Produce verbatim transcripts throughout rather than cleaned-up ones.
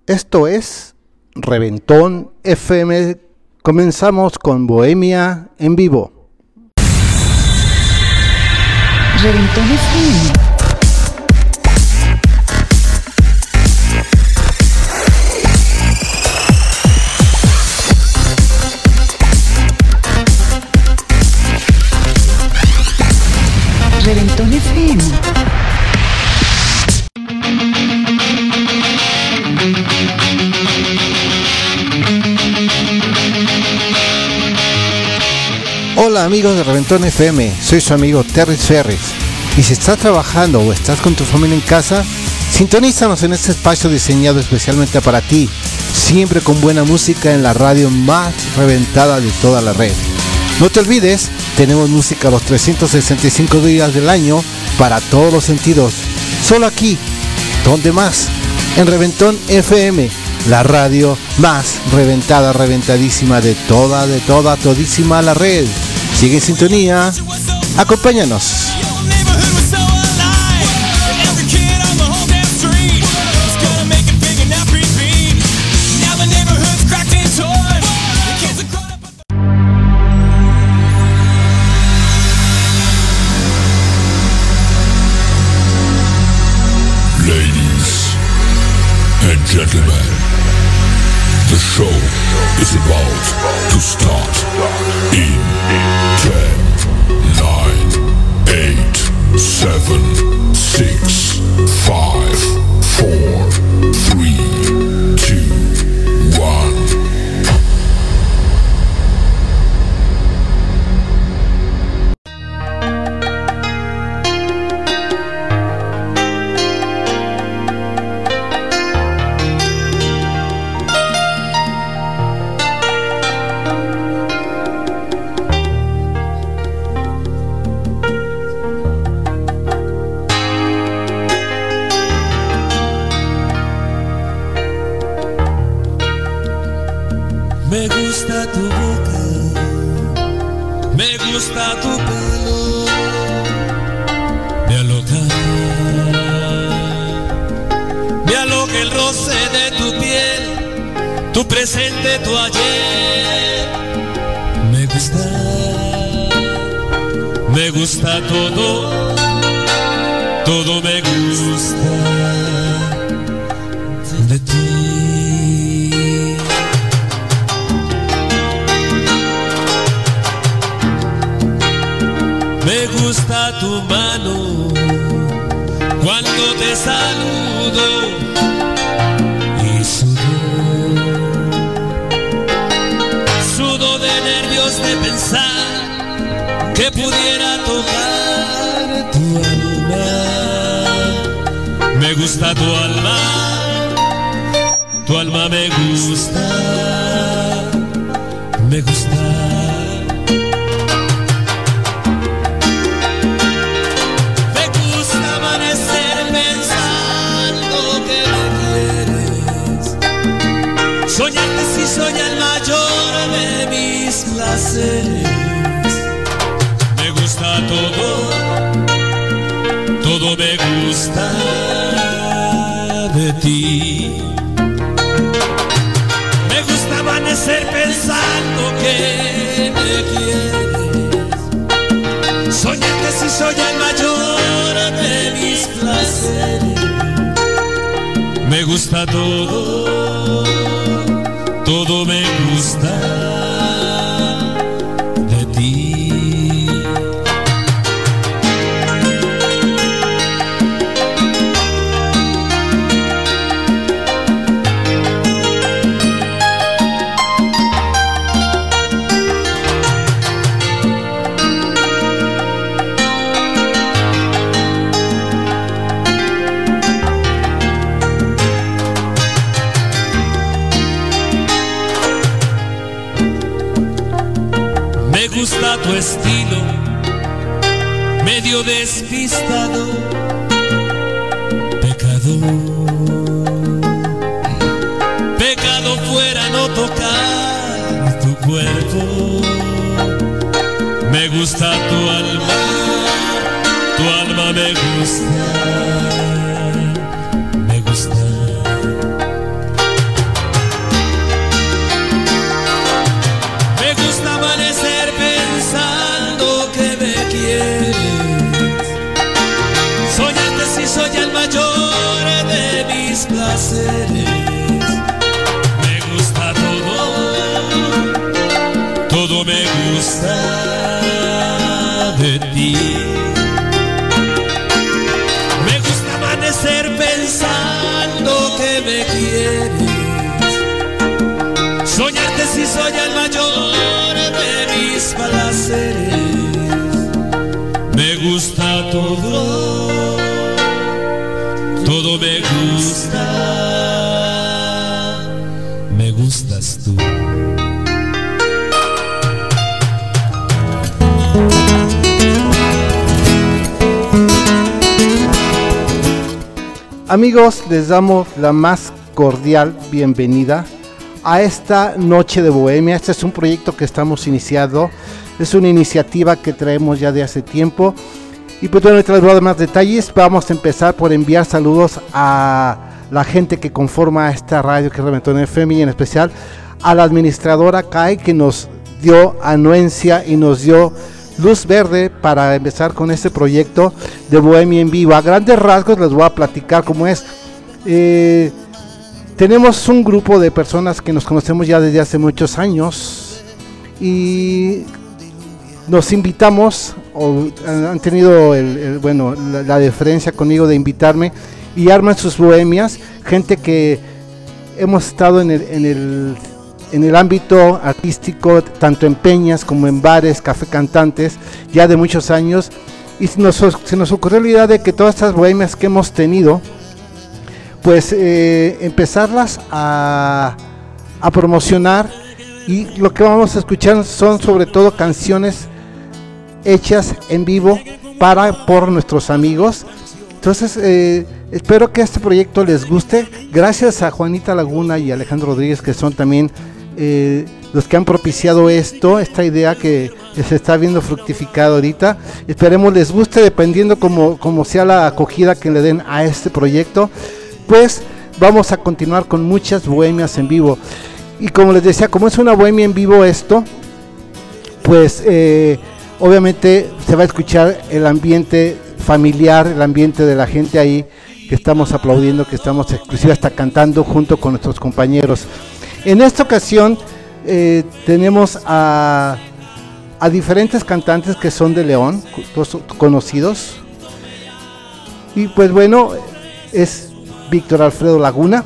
Esto es Reventón F M. Comenzamos con Bohemia en vivo. Reventón F M. Reventón F M. Hola amigos de Reventón F M, soy su amigo Terry Ferris. Y si estás trabajando o estás con tu familia en casa, sintonízanos en este espacio diseñado especialmente para ti, siempre con buena música en la radio más reventada de toda la red. No te olvides, tenemos música los trescientos sesenta y cinco días del año para todos los sentidos. Solo aquí, ¿dónde más? En Reventón F M, la radio más reventada, reventadísima de toda, de toda, todísima la red. Sigue en sintonía, acompáñanos. Gentlemen, the show is about to start in ten, nine, eight, seven, six, five, four, three, two, one. Me gusta tu boca, me gusta tu pelo, me aloca, me aloca el roce de tu piel, tu presente, tu ayer. Me gusta, me gusta todo, todo me gusta de ti. Me gusta tu mano cuando te saludo y sudo, sudo de nervios de pensar que pudiera tocar tu alma. Me gusta tu alma, tu alma me gusta, me gusta. Soñarte si soy el mayor de mis placeres. Me gusta todo, todo me gusta de ti. Me gusta amanecer pensando que me quieres. Soñarte si soy el mayor de mis placeres. Me gusta todo, todo me gusta de ti. Me gusta tu estilo, medio despistado, pecado, pecado fuera no tocar tu cuerpo. Me gusta tu alma, tu alma me gusta, me gusta. placeres. Me gusta todo, todo me gusta de ti. Me gusta amanecer pensando que me quieres, soñarte si soy el mayor de mis placeres. Me gusta todo, todo me gusta, me gustas tú. Amigos, les damos la más cordial bienvenida a esta noche de bohemia. Este es un proyecto que estamos iniciando, es una iniciativa que traemos ya de hace tiempo. Y pues bueno, les voy a dar más detalles. Vamos a empezar por enviar saludos a la gente que conforma esta radio, que es Reventón F M, y en especial a la administradora Kai, que nos dio anuencia y nos dio luz verde para empezar con este proyecto de Bohemia en Vivo. A grandes rasgos les voy a platicar cómo es. Eh, tenemos un grupo de personas que nos conocemos ya desde hace muchos años y nos invitamos, o han tenido el, el, bueno, la, la deferencia conmigo de invitarme, y arman sus bohemias, gente que hemos estado en el, en el en el ámbito artístico, tanto en peñas como en bares, café cantantes, ya de muchos años, y se nos, se nos ocurrió la idea de que todas estas bohemias que hemos tenido, pues eh, empezarlas a, a promocionar, y lo que vamos a escuchar son sobre todo canciones hechas en vivo para por nuestros amigos. Entonces eh, espero que este proyecto les guste. Gracias a Juanita Laguna y Alejandro Rodríguez, que son también eh, los que han propiciado esto, esta idea que se está viendo fructificada ahorita. Esperemos les guste, dependiendo como, como sea la acogida que le den a este proyecto. Pues vamos a continuar con muchas bohemias en vivo. Y como les decía, como es una bohemia en vivo esto, pues eh, obviamente se va a escuchar el ambiente familiar, el ambiente de la gente ahí, que estamos aplaudiendo, que estamos inclusive hasta cantando junto con nuestros compañeros. En esta ocasión eh, tenemos a, a diferentes cantantes que son de León, todos conocidos. Y pues bueno, es Víctor Alfredo Laguna,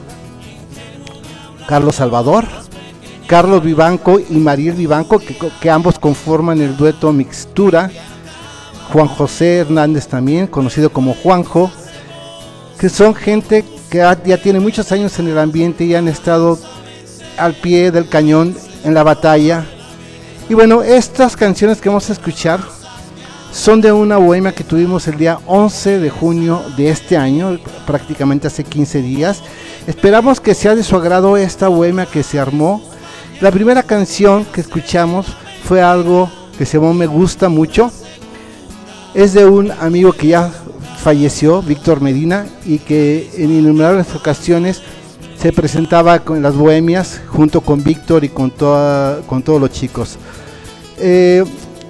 Carlos Salvador, Carlos Vivanco y Mariel Vivanco, que, que ambos conforman el dueto Mixtura. Juan José Hernández también, conocido como Juanjo, que son gente que ha, ya tiene muchos años en el ambiente y han estado al pie del cañón en la batalla. Y bueno, estas canciones que vamos a escuchar son de una bohemia que tuvimos el día once de junio de este año, prácticamente hace quince días. Esperamos que sea de su agrado esta bohemia que se armó. La primera canción que escuchamos fue algo que se llamó Me Gusta Mucho. Es de un amigo que ya falleció, Víctor Medina, y que en innumerables ocasiones se presentaba con las bohemias junto con Víctor y con, toda, con todos los chicos. Eh,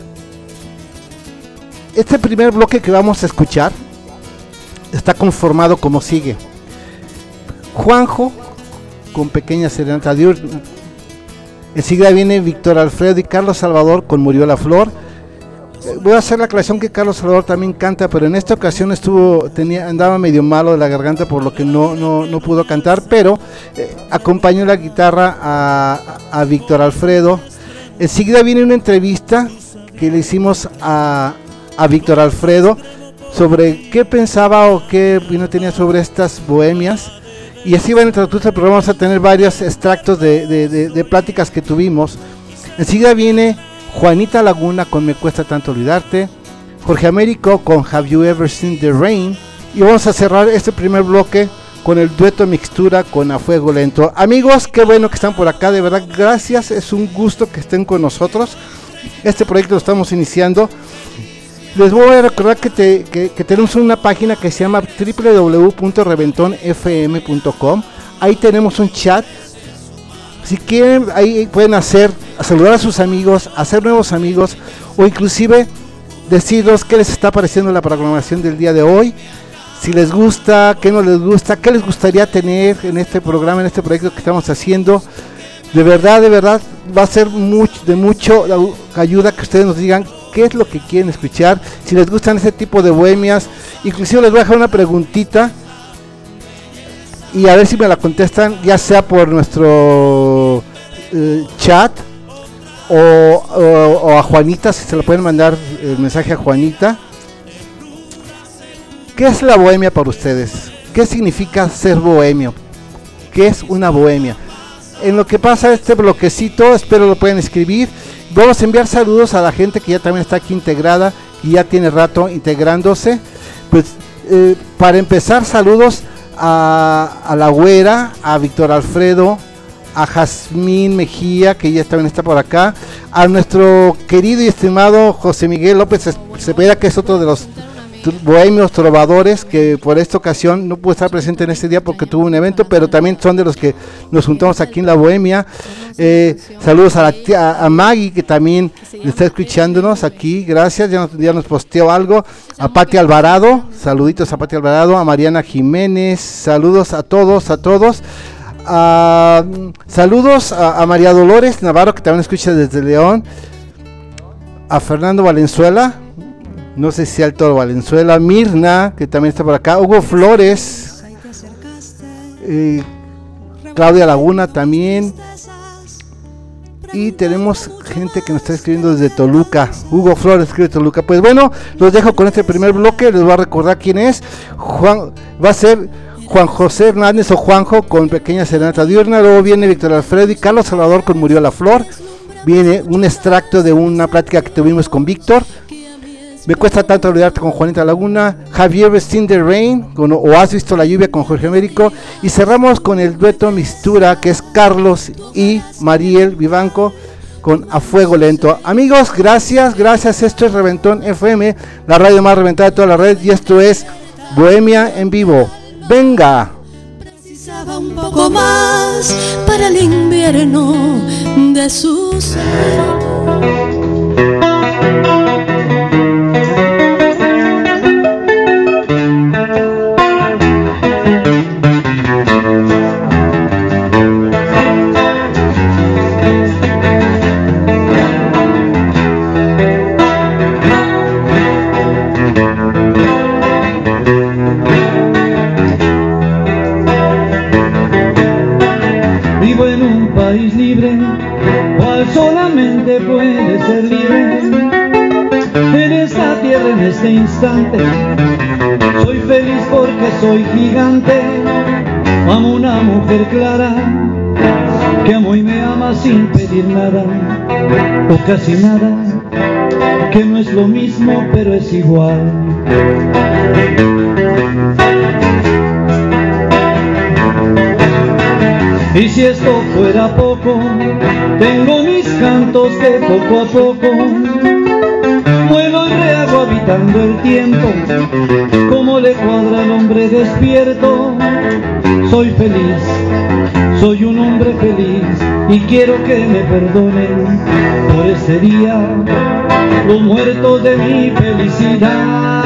este primer bloque que vamos a escuchar está conformado como sigue: Juanjo con Pequeña Serenata Diurna. Enseguida viene Víctor Alfredo y Carlos Salvador con Murió la Flor. Voy a hacer la aclaración que Carlos Salvador también canta, pero en esta ocasión estuvo tenía andaba medio malo de la garganta, por lo que no no, no pudo cantar, pero eh, acompañó la guitarra a, a Víctor Alfredo. Enseguida viene una entrevista que le hicimos a, a Víctor Alfredo sobre qué pensaba o qué opinión tenía sobre estas bohemias, y así va en el transcurso del programa. Vamos a tener varios extractos de, de, de, de pláticas que tuvimos. Enseguida viene Juanita Laguna con Me Cuesta Tanto Olvidarte, Jorge Américo con Have You Ever Seen the Rain, y vamos a cerrar este primer bloque con el dueto Mixtura con A Fuego Lento. Amigos, qué bueno que están por acá, de verdad, gracias, es un gusto que estén con nosotros. Este proyecto lo estamos iniciando. Les voy a recordar que, te, que, que tenemos una página que se llama doble u doble u doble u punto reventón f m punto com. Ahí tenemos un chat. Si quieren, ahí pueden hacer, saludar a sus amigos, hacer nuevos amigos, o inclusive decirles qué les está pareciendo la programación del día de hoy. si les gusta, qué no les gusta, qué les gustaría tener en este programa, en este proyecto que estamos haciendo. De verdad, de verdad, va a ser mucho, de mucho ayuda que ustedes nos digan qué es lo que quieren escuchar, si les gustan ese tipo de bohemias. Inclusive les voy a dejar una preguntita y a ver si me la contestan, ya sea por nuestro eh, chat o, o, o a Juanita, si se lo pueden mandar el mensaje a Juanita. ¿Qué es la bohemia para ustedes? ¿Qué significa ser bohemio? ¿Qué es una bohemia? En lo que pasa este bloquecito, espero lo pueden escribir. Vamos a enviar saludos a la gente que ya también está aquí integrada y ya tiene rato integrándose. Pues eh, para empezar, saludos a, a la güera, a Víctor Alfredo, a Jazmín Mejía, que ya también está por acá, a nuestro querido y estimado José Miguel López Cepeda, que es otro de los bohemios trovadores, que por esta ocasión no pudo estar presente en este día porque tuvo un evento, pero también son de los que nos juntamos aquí en la bohemia. Eh, saludos a, la tía, a Maggie, que también está escuchándonos aquí, gracias, ya nos, ya nos posteó algo. A Pati Alvarado, saluditos a Pati Alvarado, a Mariana Jiménez, saludos a todos, a todos. Uh, saludos a, a María Dolores Navarro, que también escucha desde León. A Fernando Valenzuela, no sé si al Toro Valenzuela. Mirna, que también está por acá. Hugo Flores, eh, Claudia Laguna también. Y tenemos gente que nos está escribiendo desde Toluca. Hugo Flores escribe Toluca. Pues bueno, los dejo con este primer bloque. Les voy a recordar quién es. Juan, va a ser Juan José Hernández o Juanjo con Pequeña Serenata Diurna. Luego viene Víctor Alfredo y Carlos Salvador con Murió la Flor. Viene un extracto de una plática que tuvimos con Víctor. Me cuesta tanto olvidarte con Juanita Laguna. Javier Seen the Rain con O has visto la lluvia con Jorge Américo. Y cerramos con el dueto Mistura, que es Carlos y Mariel Vivanco con A Fuego Lento. Amigos, gracias, gracias. Esto es Reventón F M, la radio más reventada de toda la red. Y esto es Bohemia en vivo. Venga. Precisaba un poco más para el invierno de su ser. Solamente puede ser libre en esta tierra, en este instante. Soy feliz porque soy gigante. Amo una mujer clara que amo y me ama sin pedir nada o casi nada, que no es lo mismo pero es igual. Y si esto fuera poco, tengo mis cantos que poco a poco vuelo y rehago habitando el tiempo. Como le cuadra al hombre despierto, soy feliz, soy un hombre feliz y quiero que me perdonen por este día los muertos de mi felicidad.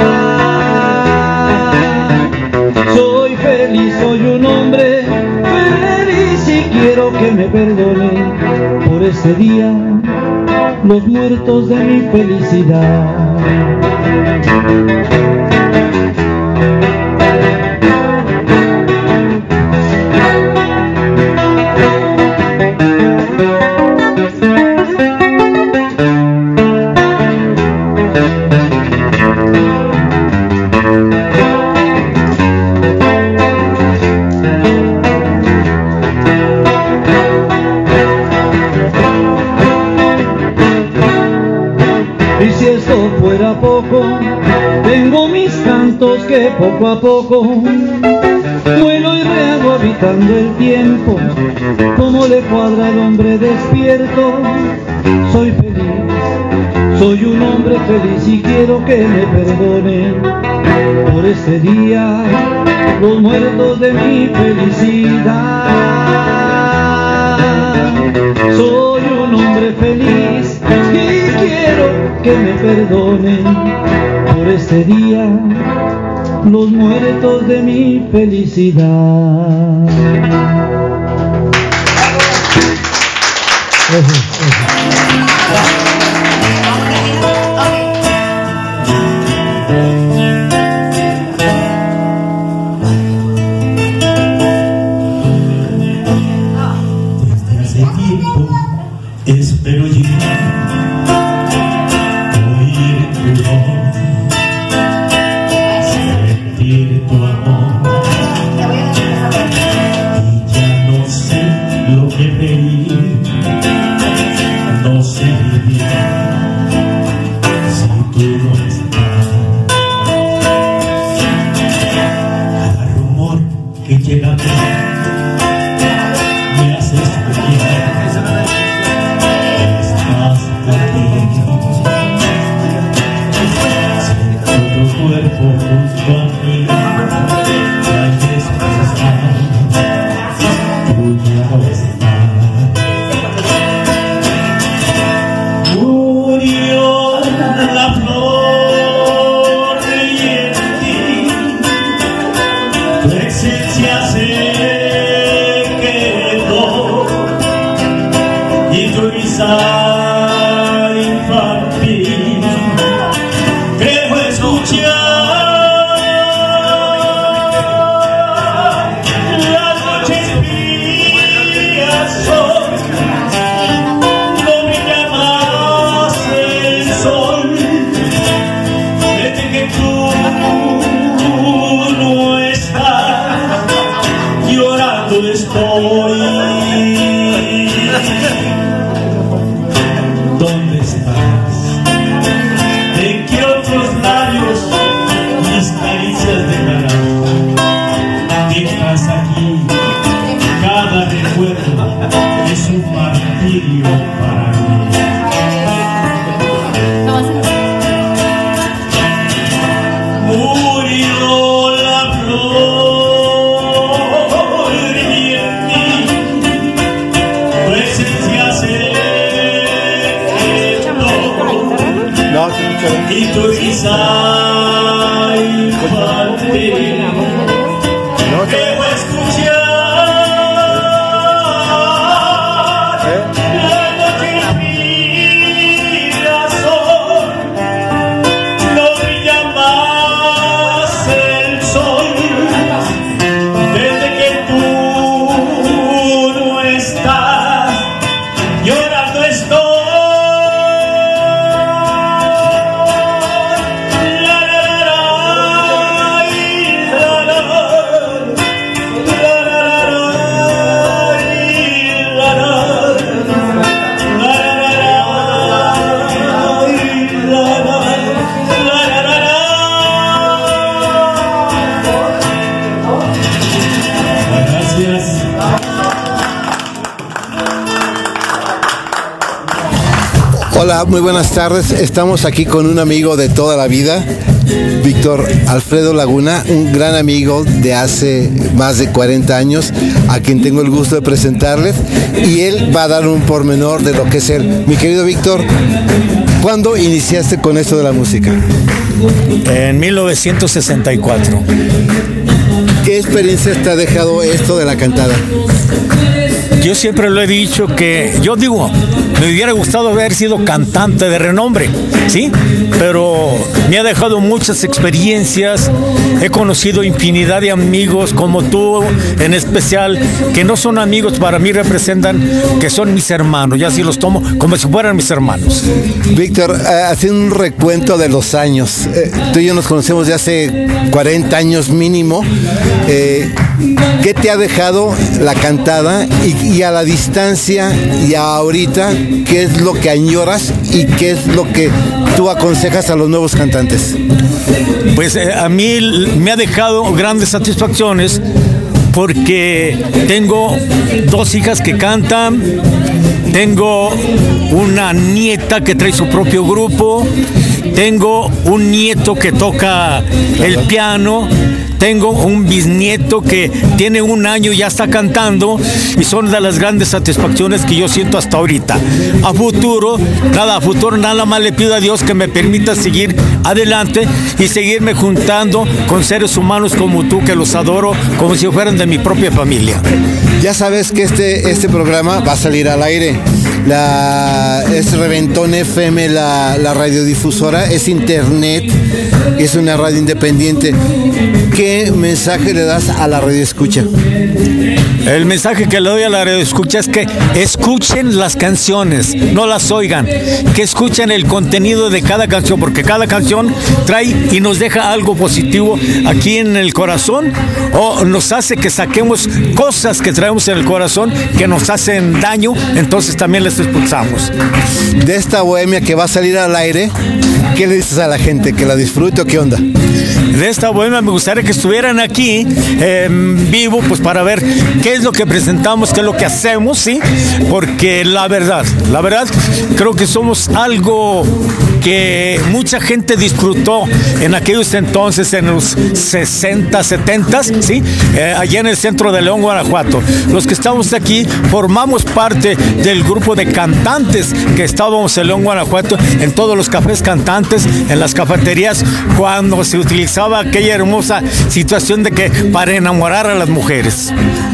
Soy feliz, soy un hombre feliz y quiero que me perdonen por ese día los muertos de mi felicidad. Tengo mis cantos que poco a poco vuelo y rehago habitando el tiempo. Como le cuadra al hombre despierto, soy feliz, soy un hombre feliz y quiero que me perdonen por este día los muertos de mi felicidad. Soy un hombre feliz y quiero que me perdonen por este día los muertos de mi felicidad. Eso, eso. Espero llegar, oír tu voz, sentir tu amor, y ya no sé lo que reír, no sé vivir si tú no estás. Cada rumor que llega a mí me hace soñar. Cuerpo junto a mí, ya despertar, tú ya no estás. Murió la flor y en ti tu esencia se quedó, y tu risa infantil creo escuchar. Estoy. ¿Dónde estás? ¿En qué otros labios mis caricias dejarán? Mientras aquí cada recuerdo es un martirio para mí. Murió la flor. Y tu risa infantil debo escuchar la noche inspira sol, no brilla más el sol desde que tú no estás, llorando estoy. Hola, muy buenas tardes. Estamos aquí con un amigo de toda la vida, Víctor Alfredo Laguna, un gran amigo de hace más de cuarenta años, a quien tengo el gusto de presentarles, y él va a dar un pormenor de lo que es él. Mi querido Víctor, ¿cuándo iniciaste con esto de la música? En mil novecientos sesenta y cuatro. ¿Qué experiencia te ha dejado esto de la cantada? Yo siempre lo he dicho que, yo digo, me hubiera gustado haber sido cantante de renombre, ¿sí? Pero me ha dejado muchas experiencias, he conocido infinidad de amigos como tú, en especial, que no son amigos, para mí representan que son mis hermanos, y así los tomo como si fueran mis hermanos. Víctor, eh, haciendo un recuento de los años, eh, tú y yo nos conocemos de hace cuarenta años mínimo, eh, ¿qué te ha dejado la cantada y, y a la distancia y ahorita, qué es lo que añoras y qué es lo que tú aconsejas a los nuevos cantantes? Pues eh, a mí me ha dejado grandes satisfacciones porque tengo dos hijas que cantan, tengo una nieta que trae su propio grupo, tengo un nieto que toca el piano, tengo un bisnieto que tiene un año y ya está cantando, y son de las grandes satisfacciones que yo siento hasta ahorita. A futuro, nada, a futuro nada más le pido a Dios que me permita seguir adelante y seguirme juntando con seres humanos como tú, que los adoro como si fueran de mi propia familia. Ya sabes que este, este programa va a salir al aire. La, es Reventón F M, la, la radiodifusora, es internet, es una radio independiente. ¿Qué mensaje le das a la radio escucha? El mensaje que le doy a la radio escucha es que escuchen las canciones, no las oigan, que escuchen el contenido de cada canción, porque cada canción trae y nos deja algo positivo aquí en el corazón, o nos hace que saquemos cosas que traemos en el corazón que nos hacen daño, entonces también les expulsamos. De esta bohemia que va a salir al aire, ¿qué le dices a la gente? ¿Que la disfrute o qué onda? De esta bohemia me gustaría que estuvieran aquí eh, en vivo, pues para ver qué es lo que presentamos, qué es lo que hacemos, ¿sí? Porque la verdad, la verdad, creo que somos algo que mucha gente disfrutó en aquellos entonces, en los sesenta, setenta, ¿sí? Eh, allá en el centro de León, Guanajuato. Los que estamos aquí formamos parte del grupo de cantantes que estábamos en León, Guanajuato, en todos los cafés cantantes, en las cafeterías, cuando se utilizaba aquella hermosa situación de que para enamorar a las mujeres.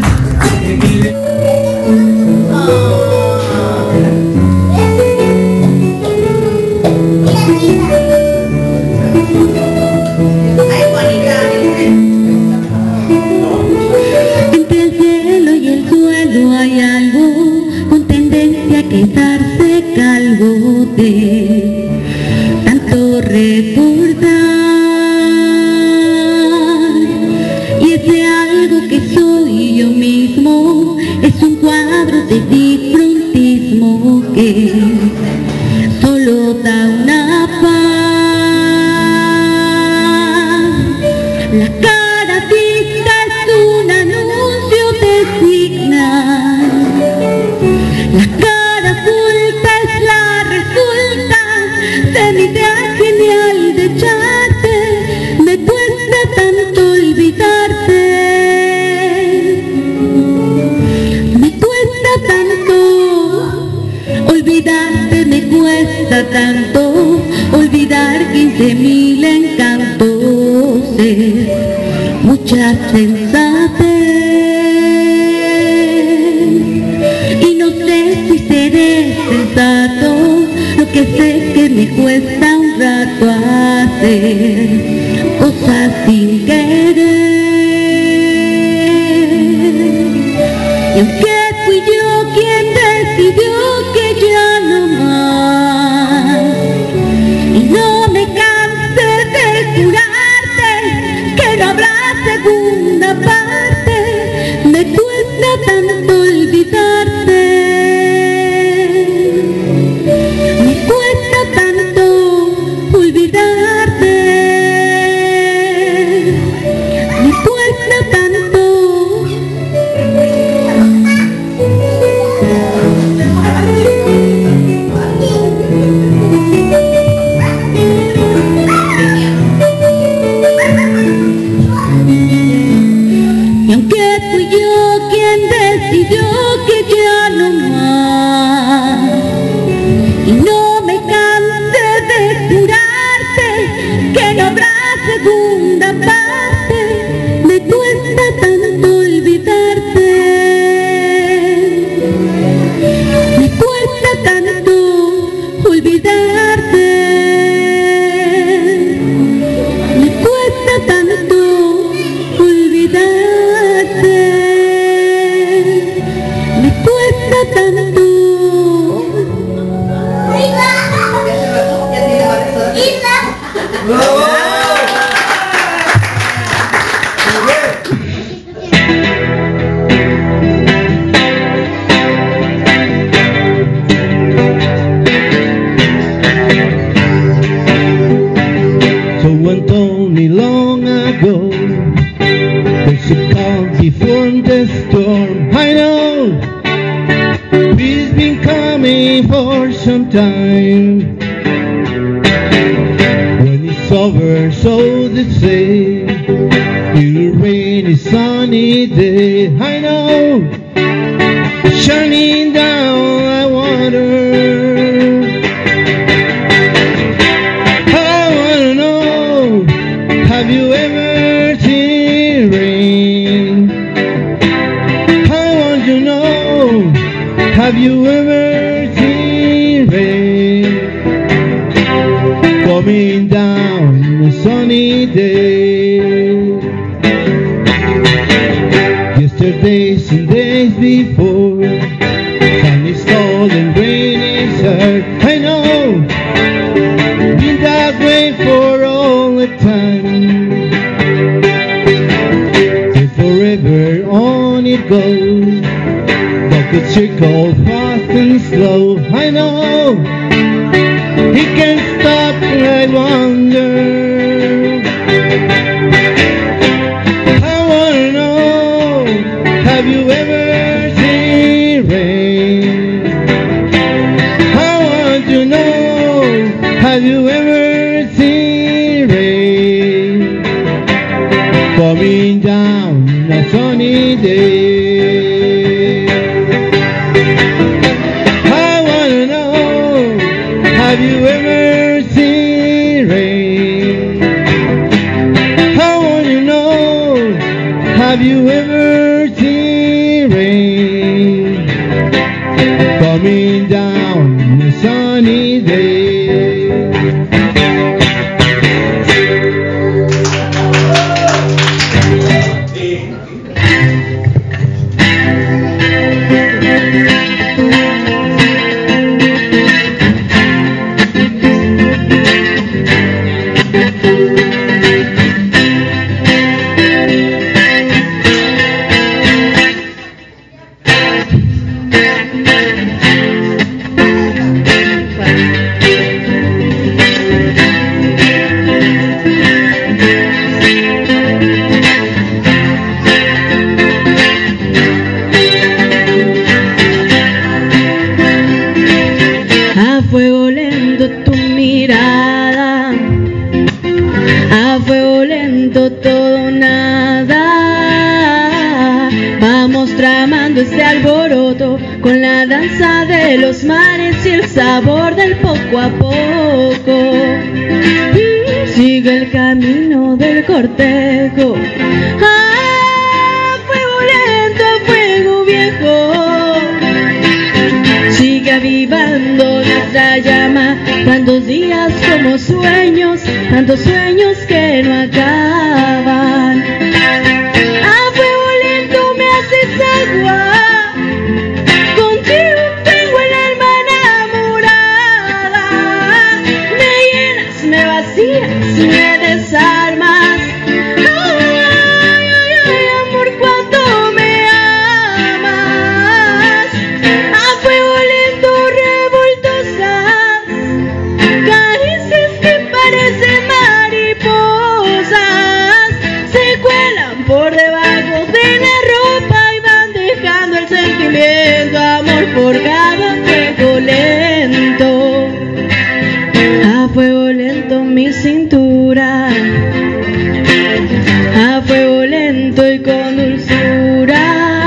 Entre el cielo y el suelo hay algo con tendencia a quedarse calvo de tanto recordar, y ese algo que soy yo mismo es un cuadro de disfrutismo que solo da una paz. La cara vista es un anuncio de signa, la cara oculta es la resulta de mi idea genial de echarte. Me cuesta tanto olvidarte, me cuesta tanto olvidarte, me cuesta tanto olvidar quince mil encantos de mucha sensatez, y no sé si seré sensato, lo que sé que me cuesta un rato hacer cosas sin querer. Y aunque fui yo quien decidió que ya no más, y no me cansé de jurarte que no habrá segunda parte, me cuesta tanto olvidarte, me cuesta tanto olvidarte, me cuesta tanto. Y aunque fui yo quien decidió que ya no más, y no me cansé de jurarte que no habrá segunda parte, me cuesta tanto olvidarte, me cuesta tanto olvidarte, me cuesta tanto olvidarte, me cuesta tanto. Someone told me long ago there's a calm before the storm. I know it's been coming for some time. When it's over, so they say, till a rainy sunny day. I know, shining down like water. I wanna know, have you ever seen rain? I want to know, have you ever seen rain coming down on a sunny day? Yesterdays and days before, sun is cold and rain is hard. I know, been that way for all the time. Till forever on it goes, but the circle fast and slow. I know, he can't stop, I wonder. I wanna know, have you ever seen rain? I want to know, have you ever seen rain coming down on a sunny day? I wanna know, have you ever seen rain? I wanna know, have you ever seen rain coming down on a sunny day? A fuego lento tu mirada, a fuego lento todo nada. Vamos tramando este alboroto con la danza de los mares y el sabor del poco a poco. Sigue el camino del cortejo, a fuego lento, a fuego viejo. Sigue avivando nuestra llama, tantos días como sueños, tantos sueños que no acaban. A fuego lento me haces agua, contigo tengo el alma enamorada. Me llenas, me vacías, me desarmas. Ay, ay, ay, amor, cuánto me amas. A fuego lento revoltosas, caricias que parecen mariposas, se cuelan por debajo de la ropa y van dejando el sentimiento, amor forjado a fuego lento. A fuego lento mi cintura, a fuego lento y con dulzura.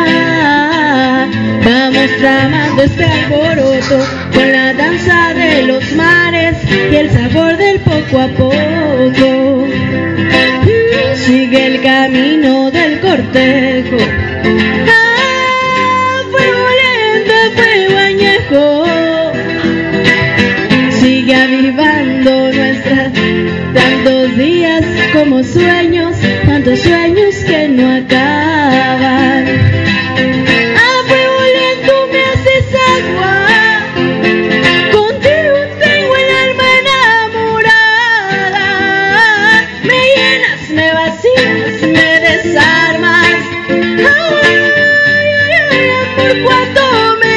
Vamos tramando este alboroto con la danza de los mares y el sabor del poco a poco. Sigue el camino del cortejo, a fuego lento, a fuego añejo. Sigue avivando nuestras tantos días como sueños, tantos sueños que no acaban. A fuego lento me haces agua, contigo tengo el alma enamorada. Me llenas, me vacías, me desarmas. Ay, ay, ay, amor, cuánto me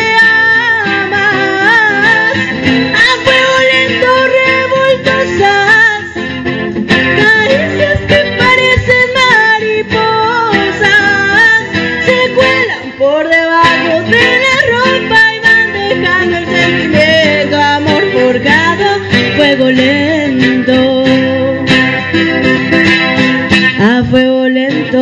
amas. A fuego lento revoltosas, caricias que parecen mariposas, se cuelan por debajo de la ropa y van dejando el sentimiento, amor forjado, fuego lento. A fuego lento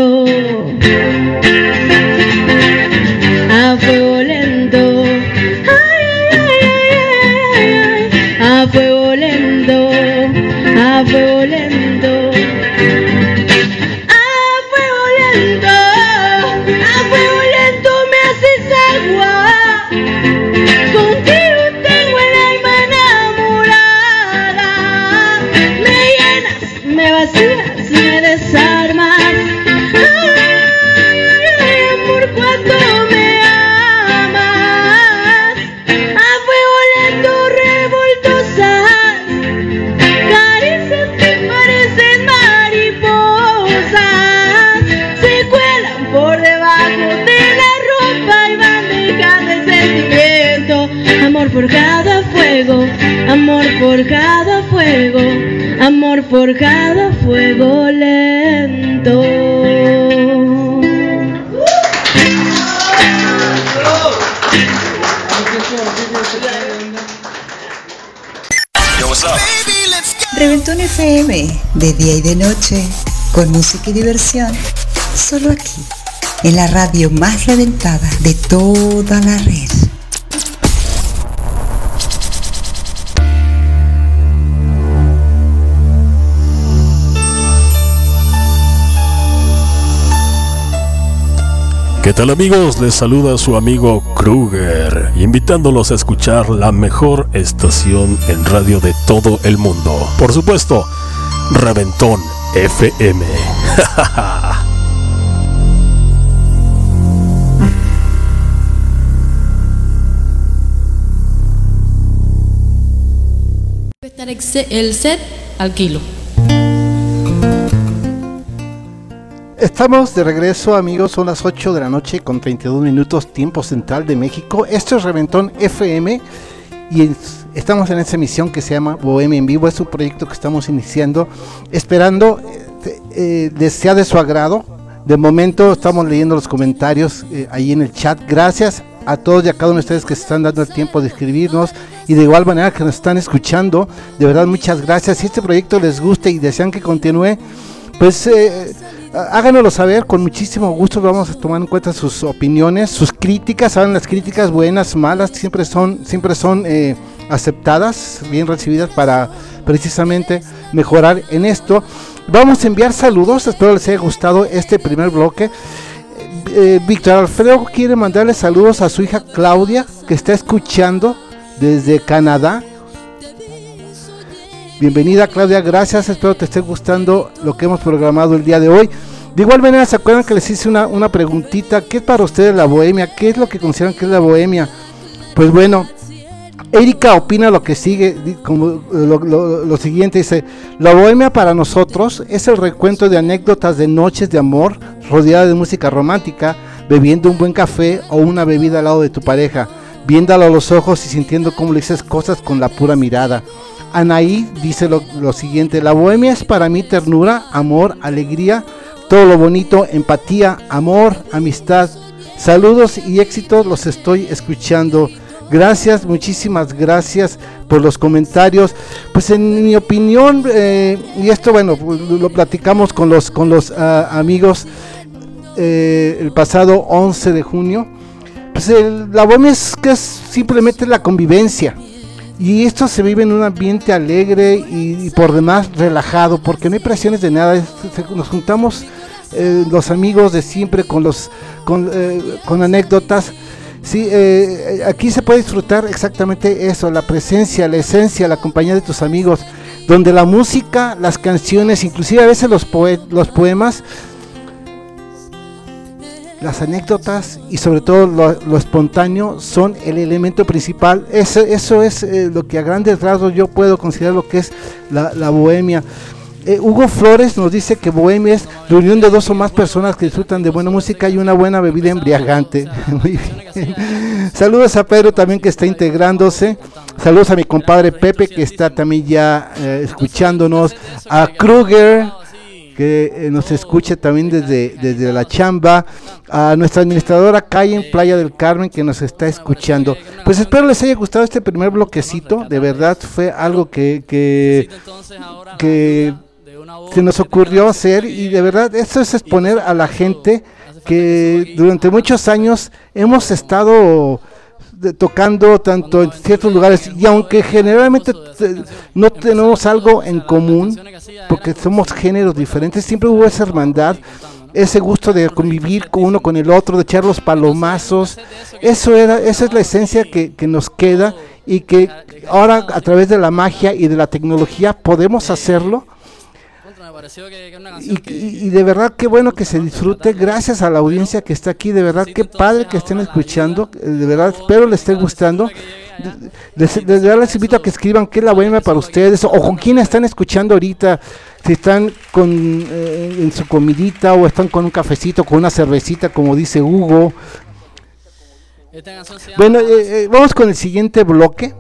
forjado a fuego, amor forjado a fuego, amor forjado a fuego lento. Reventón F M, de día y de noche, con música y diversión, solo aquí, en la radio más reventada de toda la red. ¿Qué tal, amigos? Les saluda su amigo Kruger, invitándolos a escuchar la mejor estación en radio de todo el mundo. Por supuesto, Reventón F M. Estar el set al kilo. Estamos de regreso, amigos, son las ocho de la noche con treinta y dos minutos, tiempo central de México. Esto es Reventón F M y es, estamos en esa emisión que se llama Bohemia en Vivo. Es un proyecto que estamos iniciando, esperando eh, eh, les sea de su agrado. De momento estamos leyendo los comentarios eh, ahí en el chat. Gracias a todos y a cada uno de ustedes que se están dando el tiempo de escribirnos y de igual manera que nos están escuchando. De verdad, muchas gracias. Si este proyecto les gusta y desean que continúe, pues eh, háganoslo saber, con muchísimo gusto vamos a tomar en cuenta sus opiniones, sus críticas. Saben, las críticas buenas, malas, siempre son, siempre son eh, aceptadas, bien recibidas para precisamente mejorar en esto. Vamos a enviar saludos, espero les haya gustado este primer bloque. Eh, Víctor Alfredo quiere mandarle saludos a su hija Claudia, que está escuchando desde Canadá. Bienvenida, Claudia, gracias, espero te esté gustando lo que hemos programado el día de hoy. De igual manera, ¿se acuerdan que les hice una, una preguntita? ¿Qué es para ustedes la bohemia? ¿Qué es lo que consideran que es la bohemia? Pues bueno, Erika opina lo que sigue, como lo, lo, lo siguiente, dice: la bohemia para nosotros es el recuento de anécdotas de noches de amor rodeada de música romántica, bebiendo un buen café o una bebida al lado de tu pareja, viéndolo a los ojos y sintiendo cómo le dices cosas con la pura mirada. Anaí dice lo, lo siguiente: la bohemia es para mí ternura, amor, alegría, todo lo bonito, empatía, amor, amistad. Saludos y éxitos, los estoy escuchando. Gracias, muchísimas gracias por los comentarios. Pues en mi opinión, eh, y esto bueno, lo platicamos con los, con los uh, amigos eh, el pasado once de junio, pues el, la bohemia es que es simplemente la convivencia. Y esto se vive en un ambiente alegre y, y por demás relajado, porque no hay presiones de nada. Es, nos juntamos eh, los amigos de siempre con los con, eh, con anécdotas. Sí, eh, aquí se puede disfrutar exactamente eso, la presencia, la esencia, la compañía de tus amigos, donde la música, las canciones, inclusive a veces los poe- los poemas, las anécdotas y sobre todo lo, lo espontáneo son el elemento principal. Eso, eso es eh, lo que a grandes rasgos yo puedo considerar lo que es la, la bohemia. Eh, Hugo Flores nos dice que bohemia es reunión de dos o más personas que disfrutan de buena música y una buena bebida embriagante. Muy bien. Saludos a Pedro también, que está integrándose. Saludos a mi compadre Pepe, que está también ya eh, escuchándonos. A Kruger, que eh, nos escucha también desde, desde la chamba. A nuestra administradora Calle en Playa del Carmen, que nos está escuchando. Pues espero les haya gustado este primer bloquecito. De verdad fue algo que que, que se nos ocurrió hacer, y de verdad esto es exponer a la gente que durante muchos años hemos estado de, tocando tanto en ciertos lugares, y aunque generalmente te, no tenemos algo en común porque somos géneros diferentes, siempre hubo esa hermandad, ese gusto de convivir con uno con el otro, de echar los palomazos. Eso era, esa es la esencia que, que nos queda, y que ahora a través de la magia y de la tecnología podemos hacerlo. Y, y, y de verdad qué bueno que se disfrute, gracias a la audiencia que está aquí, de verdad qué padre que estén escuchando, de verdad espero les esté gustando. Les, les, les invito a que escriban qué es la bohemia para ustedes, o con quién están escuchando ahorita, si están con eh, en su comidita, o están con un cafecito, con una cervecita, como dice Hugo. Bueno, eh, eh, vamos con el siguiente bloque.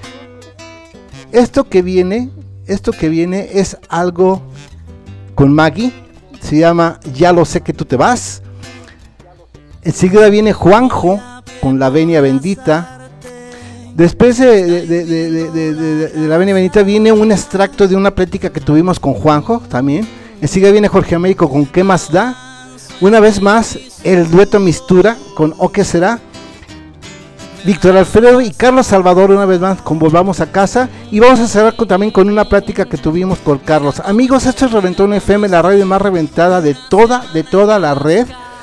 Esto que viene, esto que viene es algo con Maggie. Se llma Ya lo sé que tú te vas. Enseguida viene Juanjo con La Venia Bendita. Después de, de, de, de, de, de, de La Venia Bendita viene un extracto de una plática que tuvimos con Juanjo también. Enseguida viene Jorge Américo con ¿Qué más da? Una vez más el dueto Mistura con ¿O qué será? Víctor Alfredo y Carlos Salvador una vez más con Volvamos a casa. Y vamos a cerrar con, también con una plática que tuvimos con Carlos. Amigos, esto es Reventón F M, la radio más reventada de toda, de toda la red.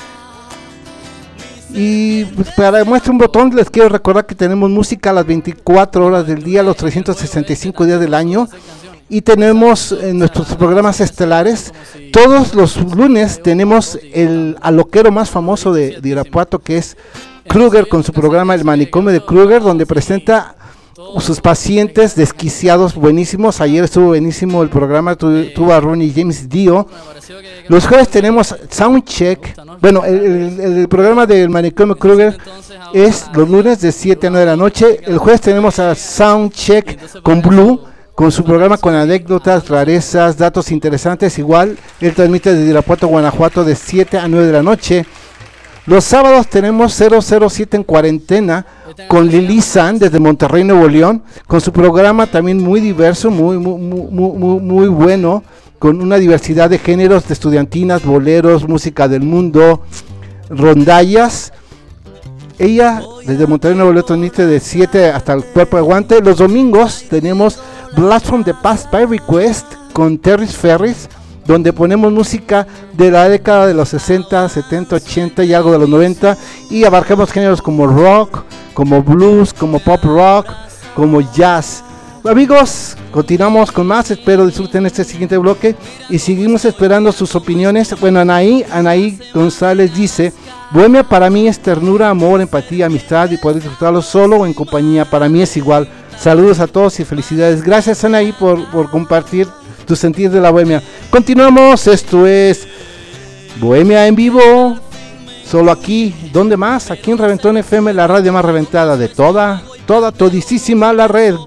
Y pues, para muestra un botón les quiero recordar que tenemos música a las veinticuatro horas del día, los trescientos sesenta y cinco días del año. Y tenemos eh, nuestros programas estelares. Todos los lunes tenemos el aloquero más famoso de, de Irapuato, que es Kruger, con su programa El Manicomio de Kruger, donde presenta sus pacientes desquiciados buenísimos. Ayer estuvo buenísimo el programa, tu, tuvo a Ronnie James Dio. Los jueves tenemos Soundcheck. Bueno, el, el, el programa del Manicomio Kruger es los lunes de siete a nueve de la noche. El jueves tenemos a Soundcheck con Blue, con su programa con anécdotas, rarezas, datos interesantes. Igual, él transmite desde Irapuato, Guanajuato, de siete a nueve de la noche. Los sábados tenemos cero cero siete en cuarentena con Lili San desde Monterrey, Nuevo León, con su programa también muy diverso, muy, muy, muy, muy, muy bueno, con una diversidad de géneros, de estudiantinas, boleros, música del mundo, rondallas. Ella desde Monterrey, Nuevo León, transmite de siete hasta el cuerpo de guante. Los domingos tenemos Blast from the Past by Request con Terry Ferris, donde ponemos música de la década de los sesenta, setenta, ochenta y algo de los noventa, y abarcamos géneros como rock, como blues, como pop rock, como jazz. Amigos, continuamos con más, espero disfruten este siguiente bloque y seguimos esperando sus opiniones. Bueno, Anaí, Anaí González dice: Bohemia para mí es ternura, amor, empatía, amistad, y poder disfrutarlo solo o en compañía, para mí es igual. Saludos a todos y felicidades. Gracias, Anaí, por, por compartir tu sentir de la bohemia. Continuamos, esto es Bohemia en vivo, solo aquí. ¿Dónde más? Aquí en Reventón F M, la radio más reventada de toda, toda, todísima la red.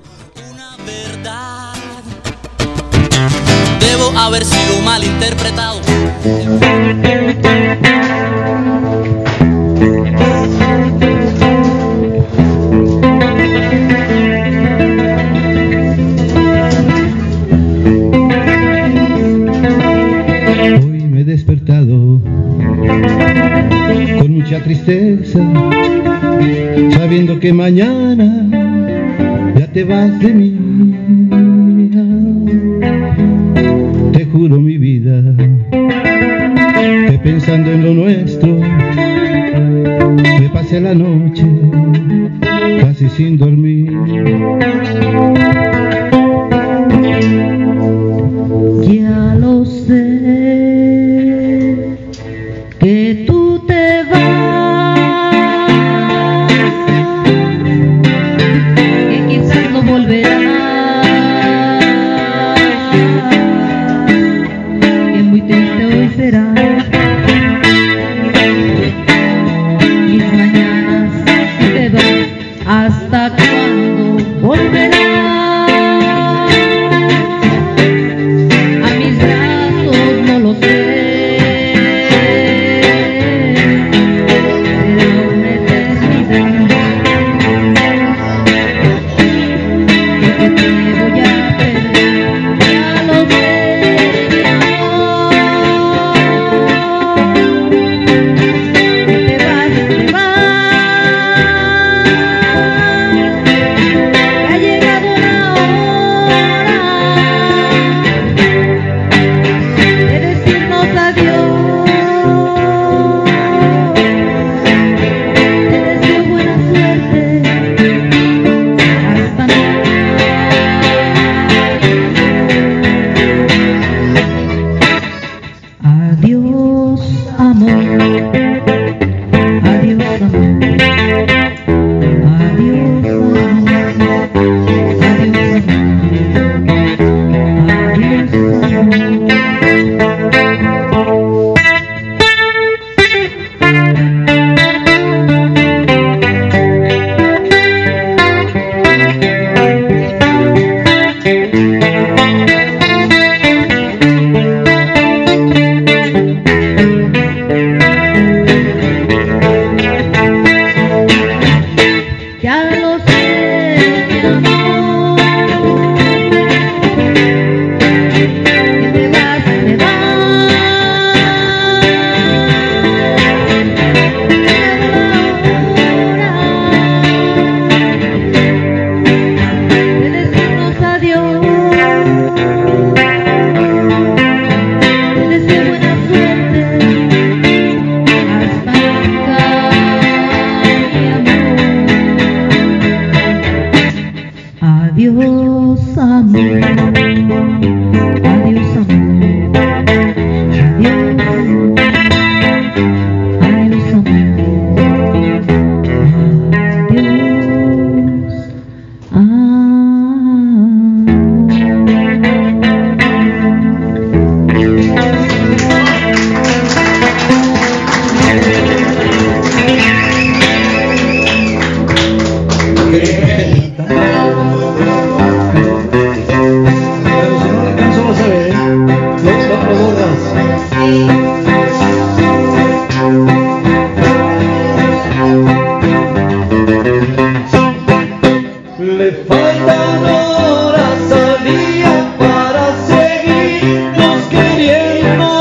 Debo haber sido mal interpretado. Despertado con mucha tristeza, sabiendo que mañana ya te vas de mí. Te juro mi vida que pensando en lo nuestro me pasé la noche casi sin dormir. Ya lo sé, que tú te vas, que quizás no volverás, que muy triste hoy será, mis mañanas te vas, hasta cuándo volverás. Le faltan horas al día para seguirnos queriendo.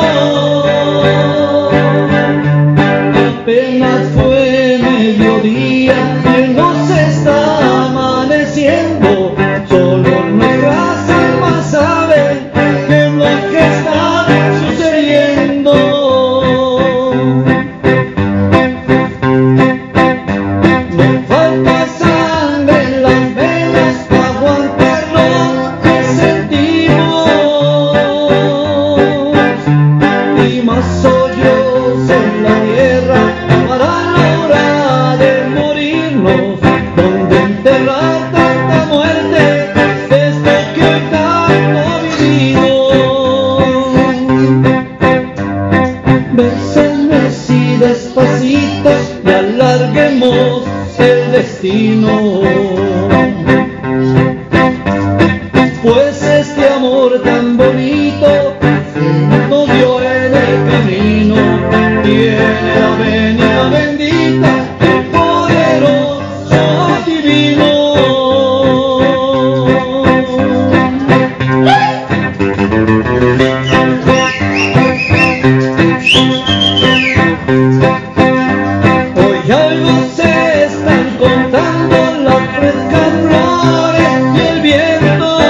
Apenas fue mediodía y nos está amaneciendo. Solo nuestras almas saben qué es lo que está sucediendo. No falta sangre en las venas para aguantar lo que sentimos, y más hoyos en la tierra para la hora de morirnos, donde enterrar tanta muerte desde que hoy tanto vivimos. Bésenme así despacito y alarguemos el destino, pues este amor tan bonito nos dio en el camino. Tiene la venia bendita del poderoso divino. Hoy algo se están contando las frescas flores y el viento.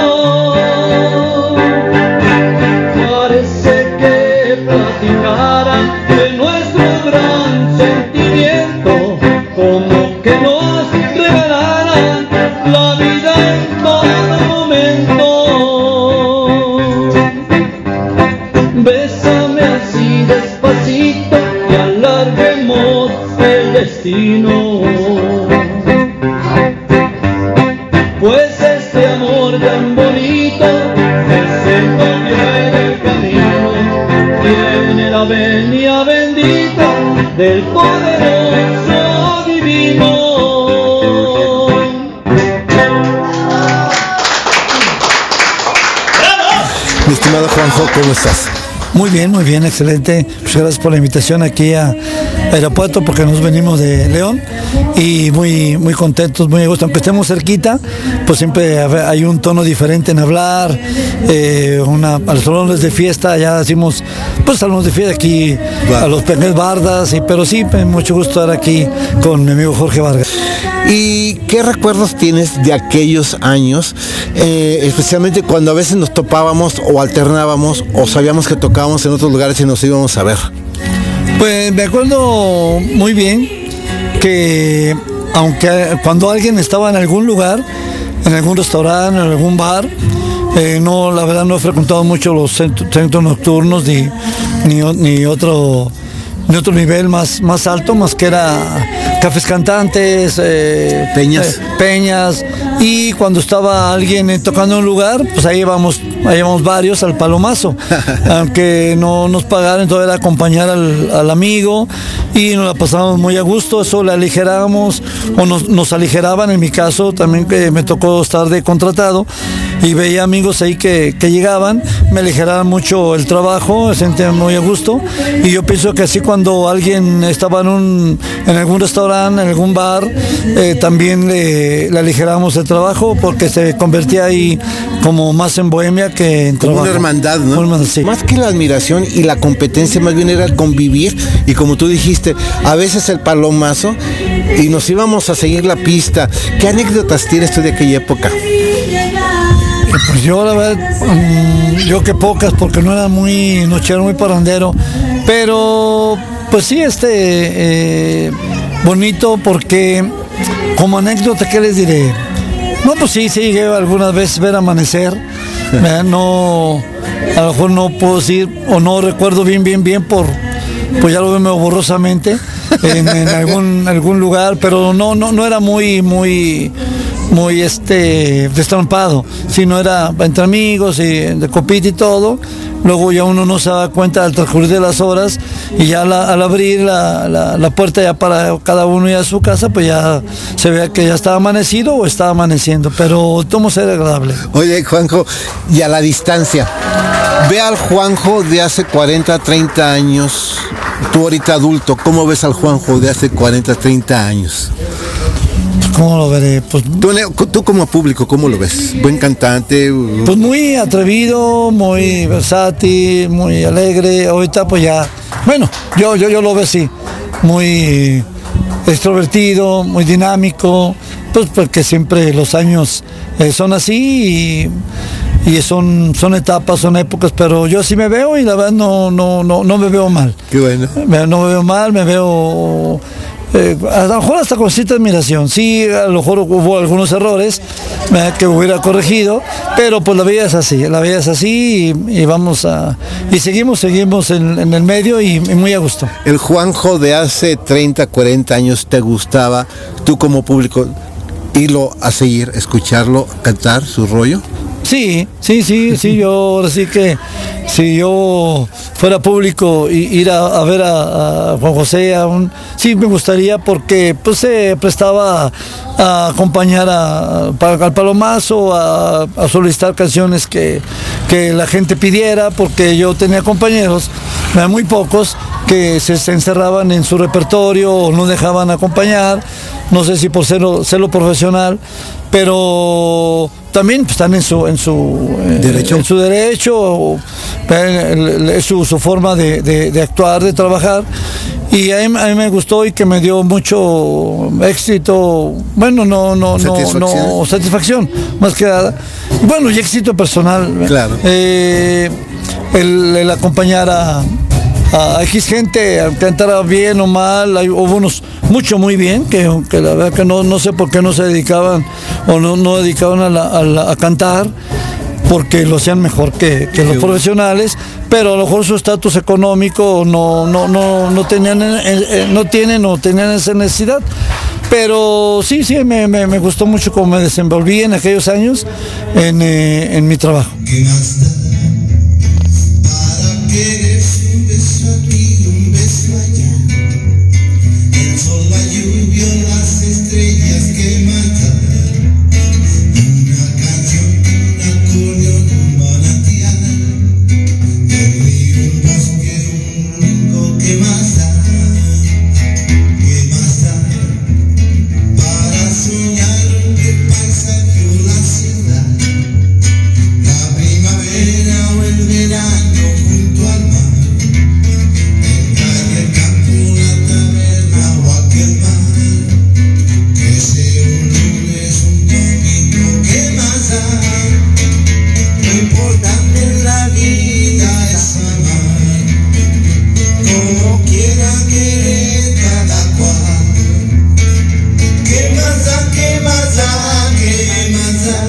Parece que platicaran de nuestro gran sentimiento, como que nos regalaran la vida en todo momento. Bésame así despacito y alarguemos el destino, pues este amor tan bonito es el que viene el camino. Tiene la venia bendita del poderoso divino. Mi estimado Juanjo, ¿cómo estás? Muy bien, muy bien, excelente. Pues gracias por la invitación aquí a Aeropuerto, porque nos venimos de León y muy muy contentos, muy a gusto. Aunque estemos cerquita, pues siempre hay un tono diferente en hablar. Eh, una, a los salones de fiesta, ya decimos, pues salones de fiesta aquí, claro, a los Peques Bardas, y, pero sí, mucho gusto estar aquí con mi amigo Jorge Vargas. ¿Y qué recuerdos tienes de aquellos años, eh, especialmente cuando a veces nos topábamos o alternábamos o sabíamos que tocábamos en otros lugares y nos íbamos a ver? Pues me acuerdo muy bien que aunque cuando alguien estaba en algún lugar, en algún restaurante, en algún bar, eh, no, la verdad no he frecuentado mucho los centros, centros nocturnos ni, ni, ni otro ni otro nivel más, más alto, más que era cafés cantantes, eh, peñas. Eh, peñas, y cuando estaba alguien eh, tocando en un lugar, pues ahí íbamos, ahí íbamos varios al palomazo, aunque no nos pagaran, todo era acompañar al, al amigo, y nos la pasábamos muy a gusto. Eso le aligerábamos, o nos, nos aligeraban. En mi caso también, que me tocó estar de contratado, y veía amigos ahí que, que llegaban, me aligeraban mucho el trabajo, me sentía muy a gusto, y yo pienso que así cuando alguien estaba en un en algún restaurante, en algún bar, eh, también le, le aligeramos el trabajo, porque se convertía ahí como más en bohemia que en como trabajo. Una hermandad, ¿no? Una, sí. Más que la admiración y la competencia, más bien era el convivir, y como tú dijiste, a veces el palomazo, y nos íbamos a seguir la pista. ¿Qué anécdotas tienes tú de aquella época? Pues yo la verdad, um, yo que pocas, porque no era muy nochero, muy parrandero, pero pues sí, este eh, bonito, porque como anécdota, ¿qué les diré? No, pues sí, sí, llegué algunas veces a ver amanecer, ¿verdad? No, a lo mejor no puedo decir, o no recuerdo bien, bien, bien, por, pues ya lo veo medio borrosamente, en, en algún, algún lugar, pero no, no, no era muy, muy... muy este destrampado, sino era entre amigos y de copita y todo. Luego ya uno no se da cuenta al transcurrir de las horas, y ya la, al abrir la, la, la puerta ya para cada uno ya a su casa, pues ya se veía que ya estaba amanecido o estaba amaneciendo, pero todo era agradable. Oye, Juanjo, y a la distancia, ve al Juanjo de hace cuarenta, treinta años, tú ahorita adulto, ¿cómo ves al Juanjo de hace cuarenta, treinta años? ¿cómo lo veré? Pues tú, tú como público, ¿cómo lo ves? Buen cantante. Pues muy atrevido, muy versátil, muy alegre. Ahorita pues ya, bueno, yo, yo, yo lo veo así, muy extrovertido, muy dinámico, pues porque siempre los años eh, son así y, y son, son etapas, son épocas, pero yo sí me veo y la verdad no, no, no, no me veo mal. Qué bueno. Me, no me veo mal, me veo... Eh, a lo mejor hasta con cierta admiración, sí, a lo mejor hubo algunos errores eh, que hubiera corregido, pero pues la vida es así, la vida es así y, y vamos a, y seguimos, seguimos en, en el medio y, y muy a gusto. El Juanjo de hace treinta, cuarenta años te gustaba, tú como público, irlo a seguir, escucharlo, cantar su rollo. Sí, sí, sí, sí, yo ahora sí que si yo fuera público y ir a, a ver a, a Juan José, a un, sí me gustaría porque pues se prestaba a acompañar a, a, al Palomazo, a, a solicitar canciones que, que la gente pidiera, porque yo tenía compañeros, muy pocos, que se, se encerraban en su repertorio o no dejaban acompañar, no sé si por serlo, serlo profesional, pero también pues, están en su en su derecho, en su derecho en su, su forma de, de, de actuar, de trabajar, y a mí, a mí me gustó y que me dio mucho éxito, bueno, no no satisfacción. no no satisfacción más que nada, bueno, y éxito personal, claro. eh, el, el acompañar a a X gente, cantara bien o mal, hay, hubo unos mucho muy bien, que, que la verdad que no, no sé por qué no se dedicaban o no, no dedicaban a, la, a, la, a cantar, porque lo hacían mejor que, que los profesionales, pero a lo mejor su estatus económico no, no, no, no tenían, eh, no tienen o tenían esa necesidad. Pero sí, sí, me, me, me gustó mucho cómo me desenvolví en aquellos años en, eh, en mi trabajo. ¿Qué más da para querer un beso aquí, un beso allá? El sol, la lluvia, las estrellas que matan. Una canción, un acordeón, un manantial. El río, un bosque, un rinco. ¿Qué más da? ¿Qué más da para soñar un paisaje o la ciudad? La primavera o el verano junto al mar. El calle, el campo, la taberna o aquel mar. Que sea un lunes, un domingo, ¿qué más da? Lo importante en la vida es amar, como quiera querer cada cual. ¿Qué más da? ¿Qué más da? ¿Qué más da?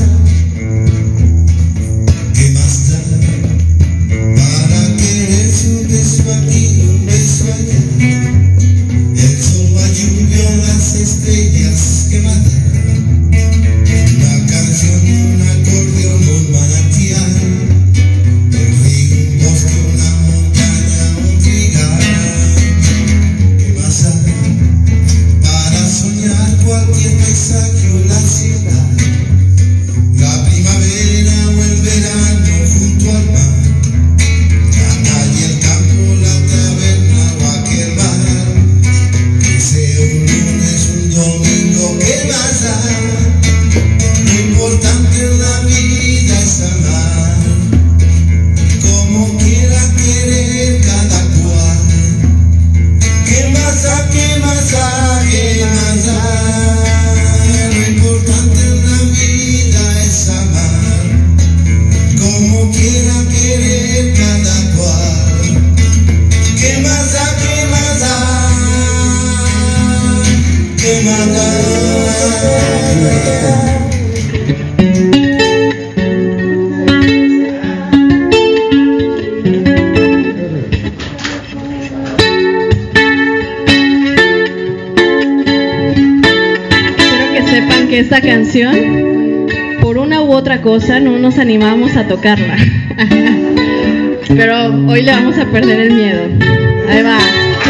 ¿Qué más da para querer un beso aquí, un beso allá? El sol, la lluvia, las estrellas que matan. Una canción, un acordeón, un manantial. El río, un bosque, una montaña, un trigal. ¿Qué más da para soñar cualquier paisaje o la ciudad? La primavera o el verano junto al mar. La calle, el campo, la taberna o aquel bar. Que sea un lunes, un domingo, ¿qué más da? Lo importante en la vida es amar, como quiera querer cada cual. ¿Qué más da? ¿Qué más da? ¿Qué más da? Lo importante en la vida es amar, como quiera querer cada cual. ¿Qué más da? ¿Qué más da? ¿Qué más da? Quiero que sepan que esta canción, por una u otra cosa, no nos animamos a tocarla. Pero hoy le vamos a perder el miedo. Ahí va.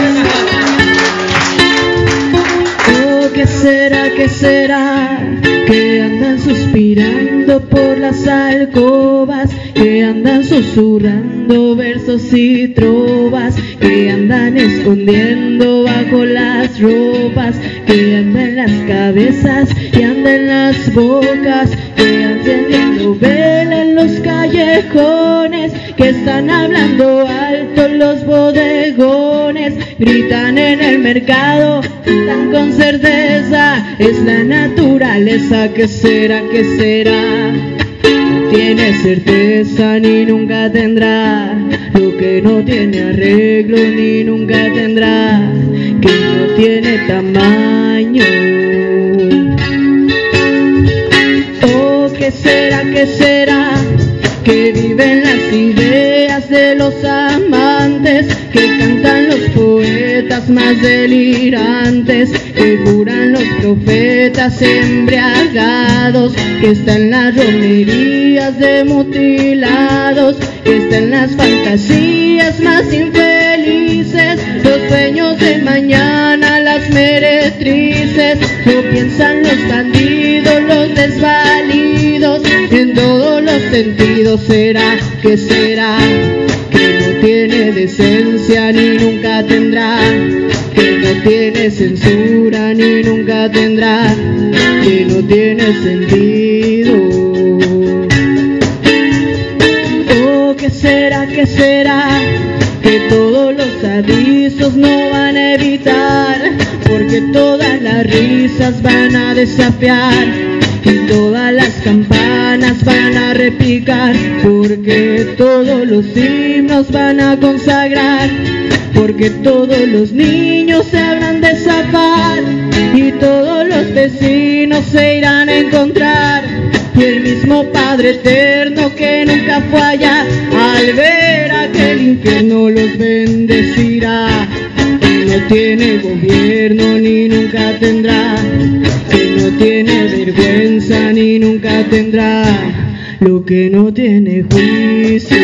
Oh, ¿qué será? ¿Qué será? Que andan suspirando por las alcobas, que andan susurrando cantando versos y trovas que andan escondiendo bajo las ropas, que andan en las cabezas y andan en las bocas, que andan encendiendo vela en los callejones, que están hablando alto los bodegones, gritan en el mercado tan con certeza, es la naturaleza. ¿Qué será? ¿Qué será? No tiene certeza ni nunca tendrá, lo que no tiene arreglo ni nunca tendrá, que no tiene tamaño. Oh, ¿qué será? ¿Qué será? Que viven las ideas de los amantes, que cantan los poetas más delirantes, que juran los profetas embriagados, que están las romerías de mutilados, que están las fantasías más infelices, los sueños de mañana, las meretrices, lo piensan los bandidos, los desvalidos, en todos los sentidos. ¿Será? ¿Qué será? Que no tiene decencia ni nunca tendrá, que no tiene censura ni nunca tendrá, que no tiene sentido. Oh, ¿qué será? ¿Qué será? Que todos los avisos no van a evitar, porque todas las risas van a desafiar y todas las campanas van a repicar, porque todos los himnos van a consagrar, porque todos los niños se habrán de zafar y todos los vecinos se irán a encontrar, y el mismo Padre eterno que nunca falla, al ver aquel infierno los bendecirá, que no tiene gobierno ni nunca tendrá, que no tiene vergüenza ni nunca tendrá, lo que no tiene juicio.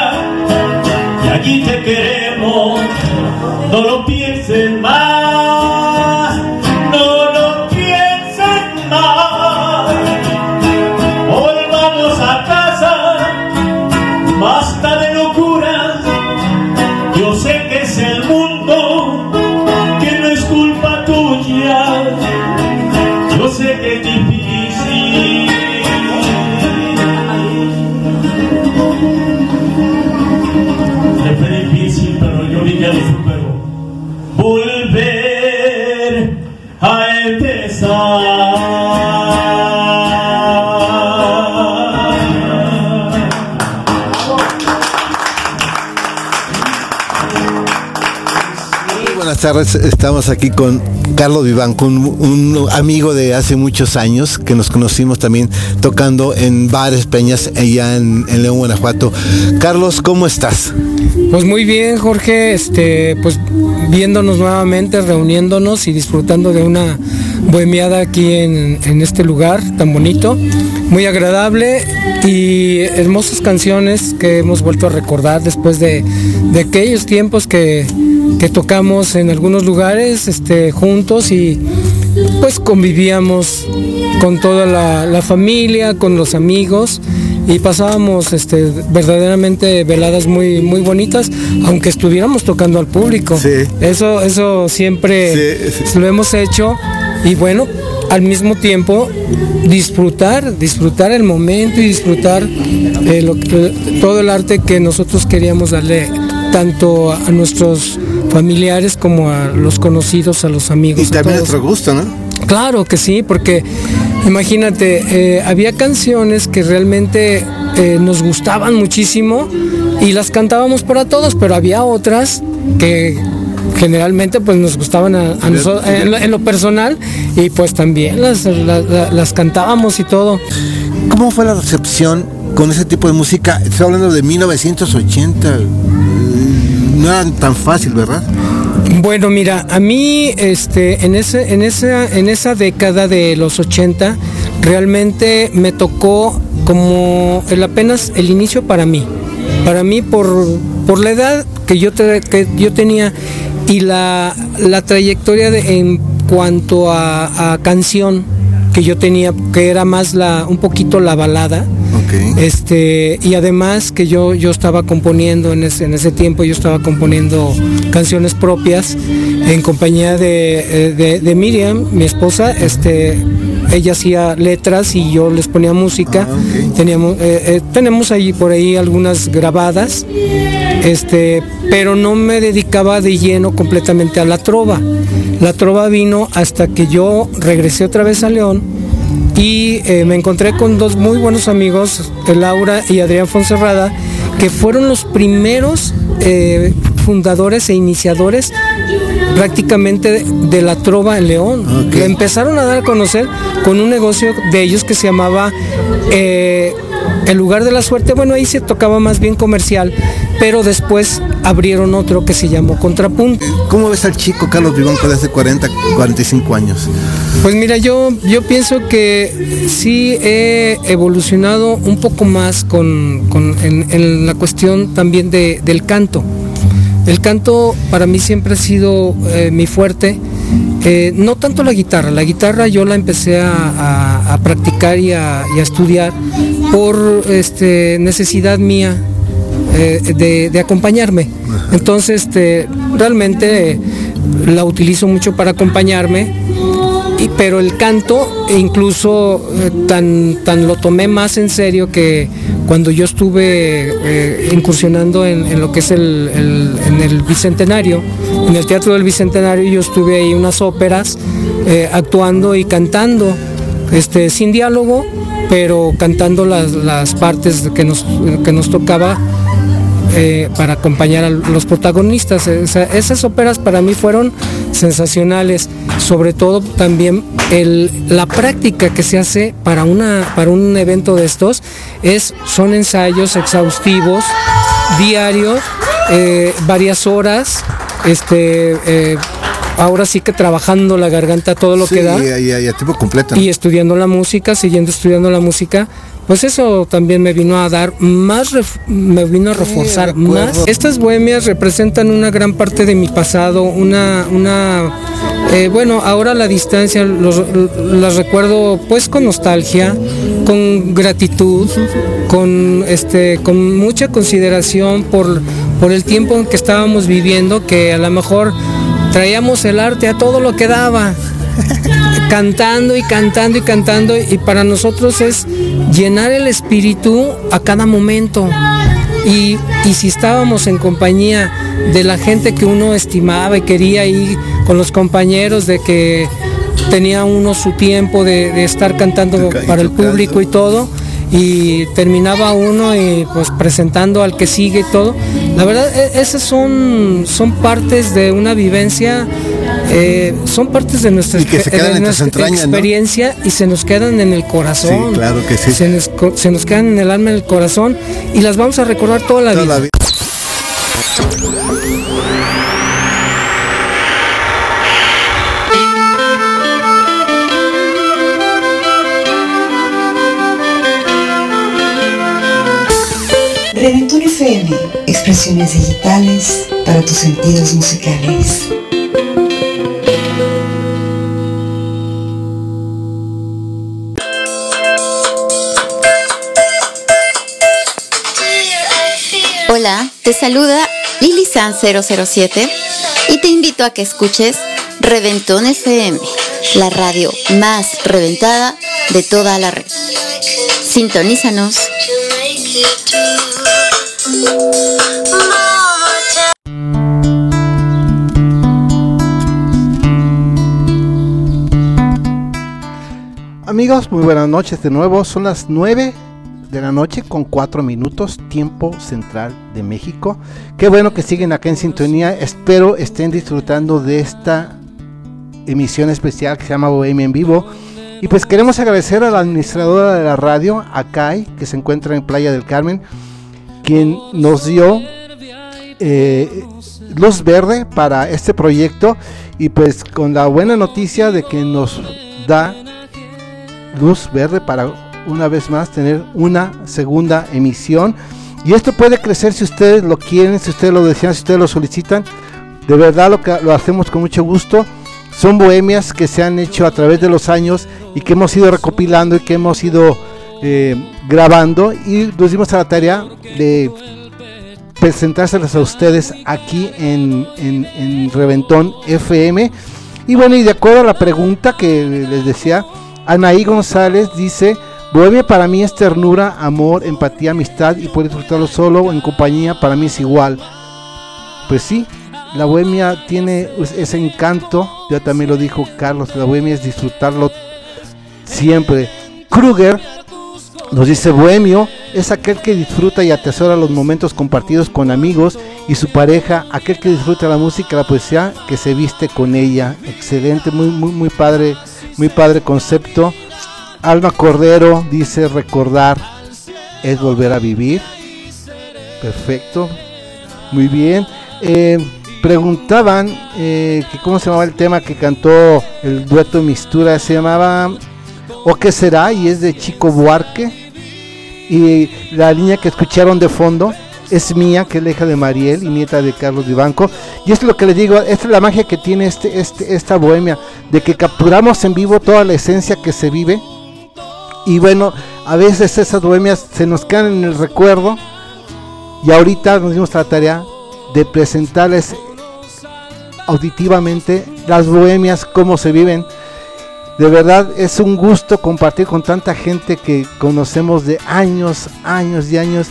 Aquí te queremos, no lo pienses más. buenas tardes. Estamos aquí con Carlos Vivanco, un, un amigo de hace muchos años que nos conocimos también tocando en bares, peñas allá en, en León, Guanajuato. Carlos, ¿cómo estás? Pues muy bien, Jorge, este, pues viéndonos nuevamente, reuniéndonos y disfrutando de una bohemiada aquí en, en este lugar tan bonito, muy agradable y hermosas canciones que hemos vuelto a recordar después de, de aquellos tiempos que, que tocamos en algunos lugares este, juntos y pues convivíamos con toda la, la familia, con los amigos y pasábamos este, verdaderamente veladas muy, muy bonitas, aunque estuviéramos tocando al público. Sí. Eso, eso siempre sí, sí. lo hemos hecho y bueno, al mismo tiempo disfrutar, disfrutar el momento y disfrutar eh, lo, todo el arte que nosotros queríamos darle tanto a nuestros familiares como a los conocidos, a los amigos. Y también a nuestro gusto, ¿no? Claro que sí, porque imagínate, eh, había canciones que realmente eh, nos gustaban muchísimo y las cantábamos para todos, pero había otras que generalmente pues nos gustaban a, a nosotros, en, en lo personal y pues también las, las, las cantábamos y todo. ¿Cómo fue la recepción con ese tipo de música? Estoy hablando de mil novecientos ochenta, no era tan fácil, ¿verdad? Bueno, mira, a mí este, en, ese, en, esa, en esa década de los ochenta realmente me tocó como el apenas el inicio para mí, para mí por, por la edad que yo, te, que yo tenía y la, la trayectoria de, en cuanto a, a canción que yo tenía, que era más la, un poquito la balada. Okay. Este, y además que yo, yo estaba componiendo en ese, en ese tiempo, yo estaba componiendo canciones propias en compañía de, de, de Miriam, mi esposa. Este, ella hacía letras y yo les ponía música. Ah, okay. Teníamos, eh, eh, tenemos ahí por ahí algunas grabadas, este, pero no me dedicaba de lleno completamente a la trova. La trova vino hasta que yo regresé otra vez a León y eh, me encontré con dos muy buenos amigos, Laura y Adrián Fonserrada, que fueron los primeros eh, fundadores e iniciadores prácticamente de, de la trova en León. Okay. Le empezaron a dar a conocer con un negocio de ellos que se llamaba eh, El Lugar de la Suerte. Bueno, ahí se tocaba más bien comercial, pero después abrieron otro que se llamó Contrapunto. ¿Cómo ves al chico Carlos Vivanco de hace cuarenta, cuarenta y cinco años? Pues mira, yo, yo pienso que sí he evolucionado un poco más con, con, en, en la cuestión también de, del canto. El canto para mí siempre ha sido eh, mi fuerte, eh, no tanto la guitarra. La guitarra yo la empecé a, a, a practicar y a, y a estudiar por este, necesidad mía eh, de, de acompañarme. Entonces este, realmente la utilizo mucho para acompañarme, y, pero el canto incluso eh, tan, tan lo tomé más en serio que cuando yo estuve eh, incursionando en, en lo que es el, el, en el Bicentenario, en el Teatro del Bicentenario, yo estuve ahí unas óperas eh, actuando y cantando, este, sin diálogo, pero cantando las, las partes que nos, que nos tocaba eh, para acompañar a los protagonistas. O sea, esas óperas para mí fueron sensacionales, sobre todo también el, la práctica que se hace para, una, para un evento de estos, es, son ensayos exhaustivos, diarios, eh, varias horas, este, eh, ahora sí que trabajando la garganta todo lo sí, que da. Y, y, y a tiempo completo, ¿no? Y estudiando la música, siguiendo estudiando la música, pues eso también me vino a dar más, ref, me vino a reforzar sí, más. Estas bohemias representan una gran parte de mi pasado, una, una eh, bueno, ahora a la distancia los, las recuerdo pues con nostalgia, con gratitud, con, este, con mucha consideración por, por el tiempo en que estábamos viviendo, que a lo mejor traíamos el arte a todo lo que daba, cantando y cantando y cantando, y para nosotros es llenar el espíritu a cada momento. Y, y si estábamos en compañía de la gente que uno estimaba y quería ir con los compañeros, de que tenía uno su tiempo de, de estar cantando para el público y todo, y terminaba uno y pues presentando al que sigue y todo. La verdad, e- esas son, son partes de una vivencia, eh, son partes de nuestra, Y que se quedan de en tus nuestra entrañas, ¿no? experiencia y se nos quedan en el corazón. Sí, claro que sí. Se nos, co- se nos quedan en el alma, en el corazón y las vamos a recordar toda la Toda vida. la vida. Reventón F M, expresiones digitales para tus sentidos musicales. Hola, te saluda Lili San cero cero siete y te invito a que escuches Reventón F M, la radio más reventada de toda la red. Sintonízanos. Amigos, muy buenas noches de nuevo. Son las nueve de la noche con cuatro minutos, tiempo central de México. Qué bueno que siguen acá en sintonía. Espero estén disfrutando de esta emisión especial que se llama Bohemia en Vivo. Y pues queremos agradecer a la administradora de la radio, Akai, que se encuentra en Playa del Carmen, quien nos dio eh, luz verde para este proyecto, y pues con la buena noticia de que nos da luz verde para una vez más tener una segunda emisión. Y esto puede crecer si ustedes lo quieren, si ustedes lo desean, si ustedes lo solicitan. De verdad lo, que, lo hacemos con mucho gusto. Son bohemias que se han hecho a través de los años y que hemos ido recopilando y que hemos ido eh, grabando, y nos dimos a la tarea de presentárselas a ustedes aquí en, en, en Reventón F M. Y bueno, y de acuerdo a la pregunta que les decía, Anaí González dice: bohemia para mí es ternura, amor, empatía, amistad, y poder disfrutarlo solo o en compañía para mí es igual. Pues sí, la bohemia tiene ese encanto, ya también lo dijo Carlos, la bohemia es disfrutarlo siempre. Kruger nos dice: bohemio es aquel que disfruta y atesora los momentos compartidos con amigos y su pareja, aquel que disfruta la música, la poesía, que se viste con ella. Excelente, muy muy muy padre, muy padre concepto. Alma Cordero dice: recordar es volver a vivir. Perfecto, muy bien. Eh, preguntaban eh, que cómo se llamaba el tema que cantó el dueto Mistura. Se llamaba ¿O qué será? Y es de Chico Buarque. Y la línea que escucharon de fondo es mía, que es la hija de Mariel y nieta de Carlos Vivanco. Y esto es lo que les digo, esta es la magia que tiene este, este, esta bohemia, de que capturamos en vivo toda la esencia que se vive. Y bueno, a veces esas bohemias se nos quedan en el recuerdo, y ahorita nos dimos la tarea de presentarles auditivamente las bohemias, cómo se viven. De verdad es un gusto compartir con tanta gente que conocemos de años, años y años,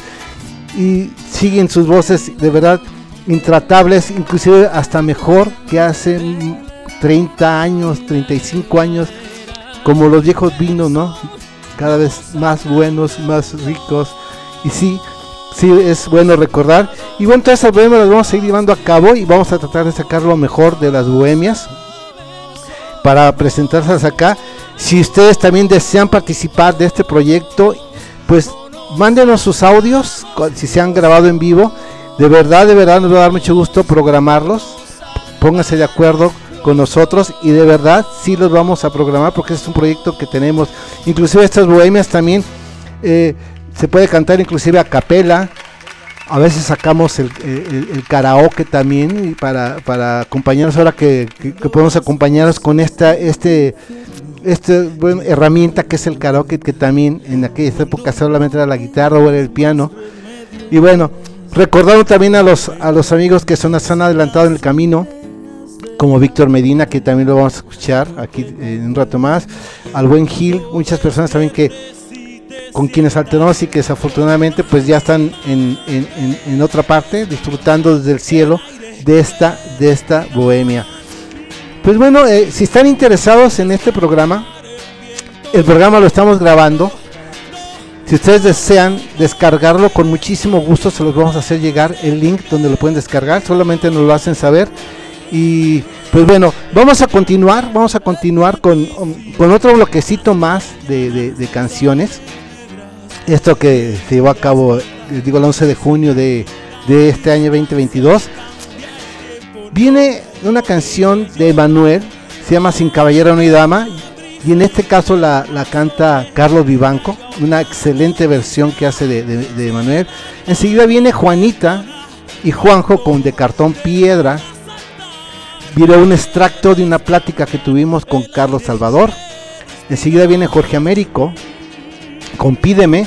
y siguen sus voces de verdad intratables, inclusive hasta mejor que hace treinta años, treinta y cinco años, como los viejos vinos, ¿no? Cada vez más buenos, más ricos. Y sí, sí es bueno recordar. Y bueno, todas esas bohemias las vamos a ir llevando a cabo y vamos a tratar de sacar lo mejor de las bohemias para presentárselas acá. Si ustedes también desean participar de este proyecto, pues mándenos sus audios, si se han grabado en vivo. De verdad, de verdad nos va a dar mucho gusto programarlos. Pónganse de acuerdo con nosotros y de verdad sí los vamos a programar, porque es un proyecto que tenemos. Inclusive estas bohemias también eh, se puede cantar inclusive a capela. A veces sacamos el, el, el karaoke también, y para, para acompañarnos, ahora que, que, que podemos acompañarnos con esta este esta bueno, herramienta que es el karaoke, que también en aquellas épocas solamente era la guitarra o era el piano. Y bueno, recordando también a los a los amigos que son, se han adelantado en el camino, como Víctor Medina, que también lo vamos a escuchar aquí en un rato más, al buen Gil, muchas personas también que con quienes alternamos y que desafortunadamente pues ya están en, en, en, en otra parte, disfrutando desde el cielo de esta, de esta bohemia. Pues bueno, eh, si están interesados en este programa, el programa lo estamos grabando Si ustedes desean descargarlo, con muchísimo gusto se los vamos a hacer llegar el link donde lo pueden descargar, solamente nos lo hacen saber. Y pues bueno, vamos a continuar, vamos a continuar con, con otro bloquecito más de, de, de canciones. Esto que se llevó a cabo, digo, el once de junio de, de este año veinte veintidós. Viene una canción de Manuel, se llama Sin Caballero No Hay Dama, y en este caso la, la canta Carlos Vivanco, una excelente versión que hace de, de, de Manuel. Enseguida viene Juanita y Juanjo con De Cartón Piedra. Viene un extracto de una plática que tuvimos con Carlos Salvador. Enseguida viene Jorge Américo con Pídeme.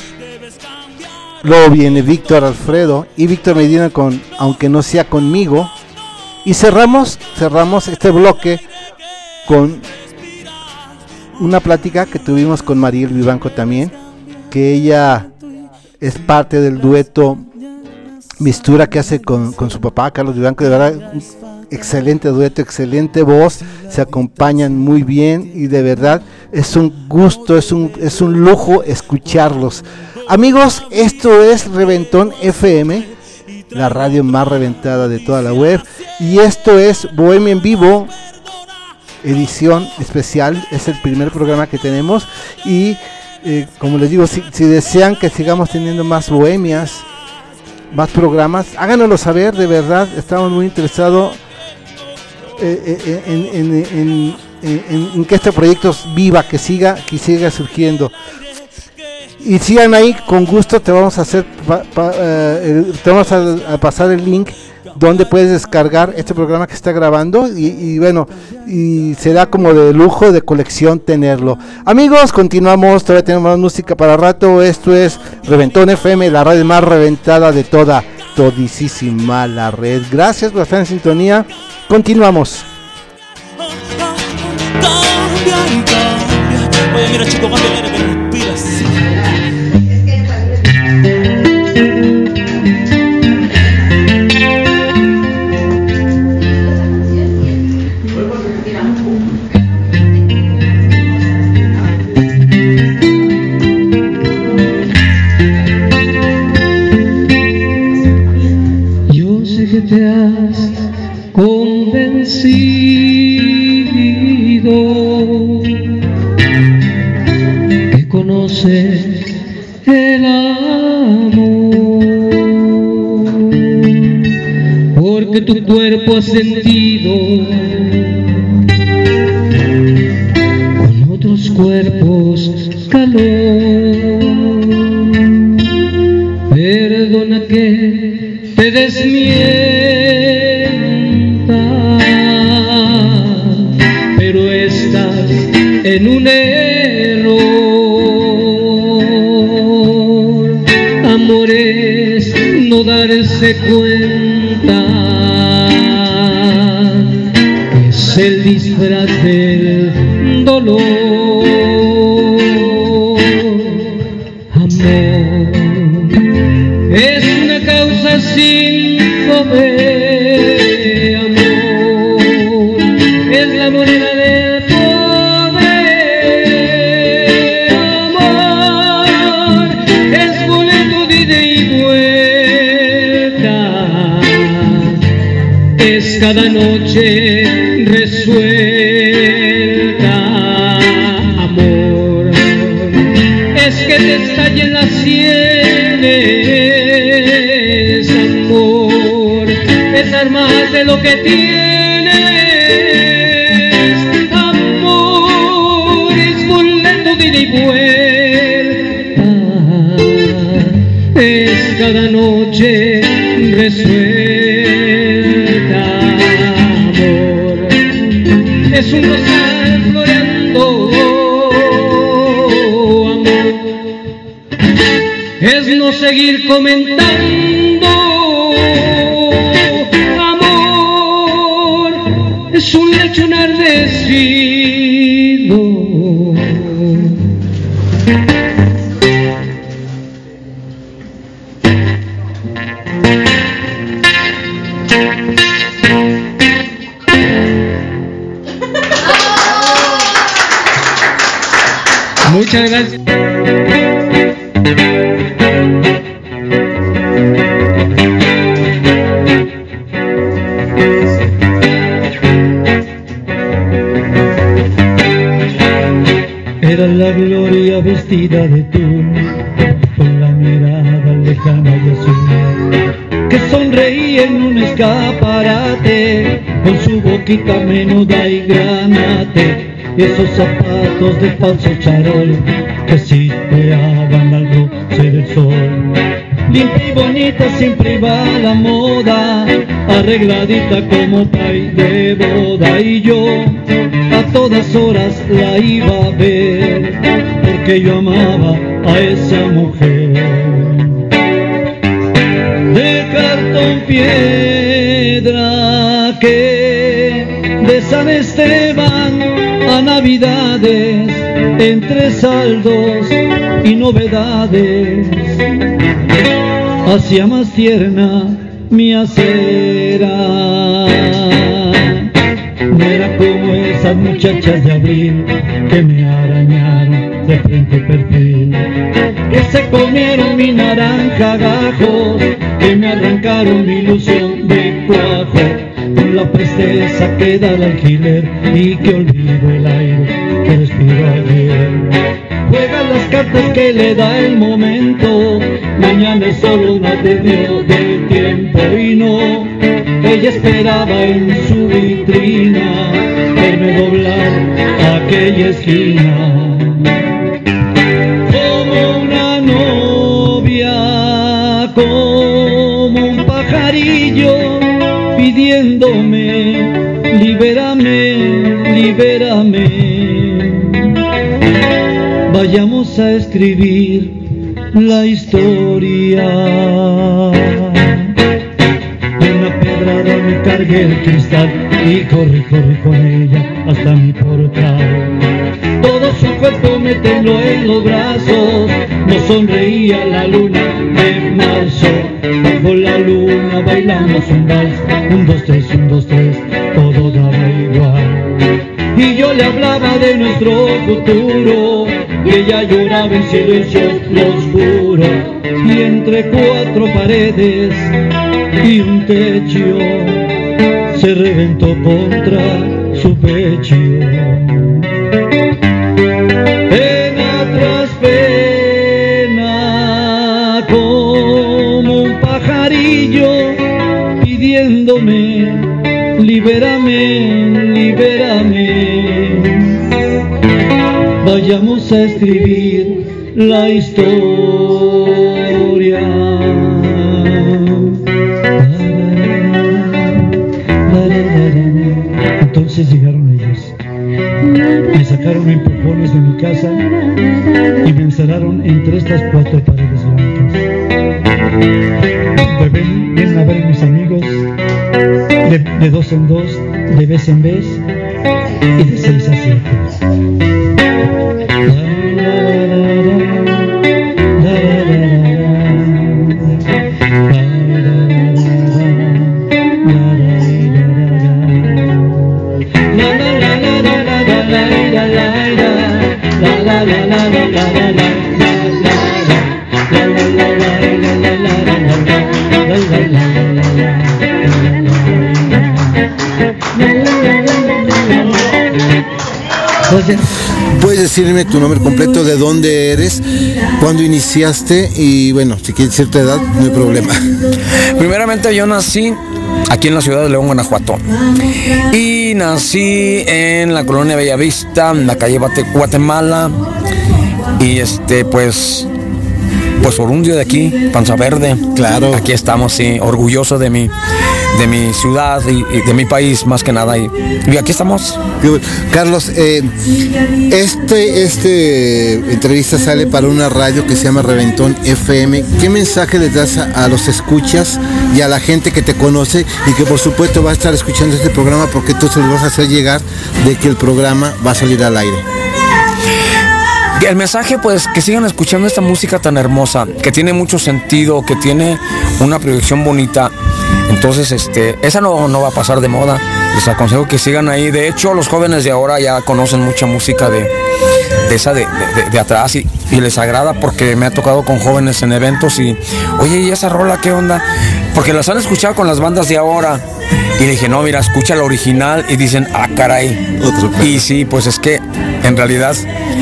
Luego viene Víctor Alfredo y Víctor Medina con Aunque No Sea Conmigo. Y cerramos, cerramos este bloque con una plática que tuvimos con Mariel Vivanco también, que ella es parte del dueto Mistura que hace con, con su papá, Carlos Vivanco. De verdad, un excelente dueto, excelente voz, se acompañan muy bien y de verdad es un gusto, es un, es un lujo escucharlos. Amigos, esto es Reventón F M, la radio más reventada de toda la web, y esto es Bohemia en Vivo, edición especial. Es el primer programa que tenemos y eh, como les digo, si, si desean que sigamos teniendo más bohemias, más programas, háganoslo saber. De verdad estamos muy interesados eh, eh, en, en, en, en, en, en que este proyecto viva, que siga, que siga surgiendo. Y sigan ahí, con gusto te vamos a hacer pa, pa, eh, te vamos a, a pasar el link donde puedes descargar este programa que está grabando y, y bueno, y será como de lujo, de colección tenerlo. Amigos, continuamos, todavía tenemos más música para rato. Esto es Reventón F M, la radio más reventada de toda, todisísima la red. Gracias por estar en sintonía, continuamos. Cambia y cambia. Oye, mira, chico, cambia el aire que respiras. Yo sé que te has convencido que conoces el amor, porque tu cuerpo ha sentido con otros cuerpos calor. Perdona que te desmienta, pero estás en un error. Amor es no darse cuenta, es el disfraz del dolor. Amor es una causa sin poder. Amor es la moneda del pobre. Amor es boleto de ida y vuelta, es cada noche resuelta. Amor es que te estallen las sienes. Amor es dar más de lo que tienes. Amor es boleto de ida y vuelta, es cada noche resuelta. Amor es un rosal floreando. Amor es no seguir comentando. Amor es un lecho enardecido. Muchas gracias. vestida de tul, con la mirada lejana y azul, que sonreía en un escaparate, con su boquita menuda y granate, y esos zapatos de falso charol que chispeaban al roce del sol. Limpia y bonita siempre iba a la moda, arregladita como pay de boda, y yo a todas horas la iba a ver, porque yo amaba a esa mujer. De cartón piedra que de San Esteban a Navidades, entre saldos y novedades, hacía más tierna mi acera. No era como esas muchachas de abril que me arañaron de frente y perfil, que se comieron mi naranja gajos, que me arrancaron mi ilusión de cuajo, con la presteza que da el alquiler y que olvido el aire que respiro ayer. Juega las cartas que le da el momento, mañana es solo un adeudo del tiempo, y no, ella esperaba en su vitrina verme doblar aquella esquina. Como una novia, como un pajarillo, pidiéndome, libérame, libérame. Vayamos a escribir la historia. De una pedrada me cargué el cristal y corrí, corrí con ella hasta mi portal. Todo su cuerpo me tembló en los brazos, no sonreía la luna de marzo. Bajo la luna bailamos un vals, un, dos, tres, un, dos, tres, todo daba igual. Y yo le hablaba de nuestro futuro, y ella lloraba en silencio oscuro, y entre cuatro paredes y un techo se reventó contra su pecho. Pena tras pena, como un pajarillo pidiéndome, libérame, libérame. Vayamos a escribir la historia. Entonces llegaron ellos, me sacaron empujones de mi casa y me encerraron entre estas cuatro paredes blancas. Ven, ven a ver mis amigos, de, de dos en dos, de vez en vez y de seis a siete. ¿Puedes decirme tu nombre completo, de dónde eres, cuándo iniciaste y bueno, si quieres decir tu edad, no hay problema? Primeramente yo nací aquí en la ciudad de León, Guanajuato, y nací en la colonia Bellavista, en la calle Guatemala, y este pues pues orundio de aquí, Panza Verde. Claro. Aquí estamos, sí, orgulloso de mi, de mi ciudad y, y de mi país más que nada. Y, y aquí estamos. Carlos, eh, este, este entrevista sale para una radio que se llama Reventón F M. ¿Qué mensaje les das a, a los escuchas y a la gente que te conoce y que por supuesto va a estar escuchando este programa, porque tú se los vas a hacer llegar de que el programa va a salir al aire? El mensaje, pues, que sigan escuchando esta música tan hermosa, que tiene mucho sentido, que tiene una proyección bonita. Entonces, este, esa no, no va a pasar de moda. Les aconsejo que sigan ahí. De hecho, los jóvenes de ahora ya conocen mucha música de, de esa de, de, de atrás y, y les agrada, porque me ha tocado con jóvenes en eventos y, oye, ¿y esa rola qué onda? Porque las han escuchado con las bandas de ahora. Y le dije, no, mira, escucha la original, y dicen, ah, caray. Otro y sí, pues es que en realidad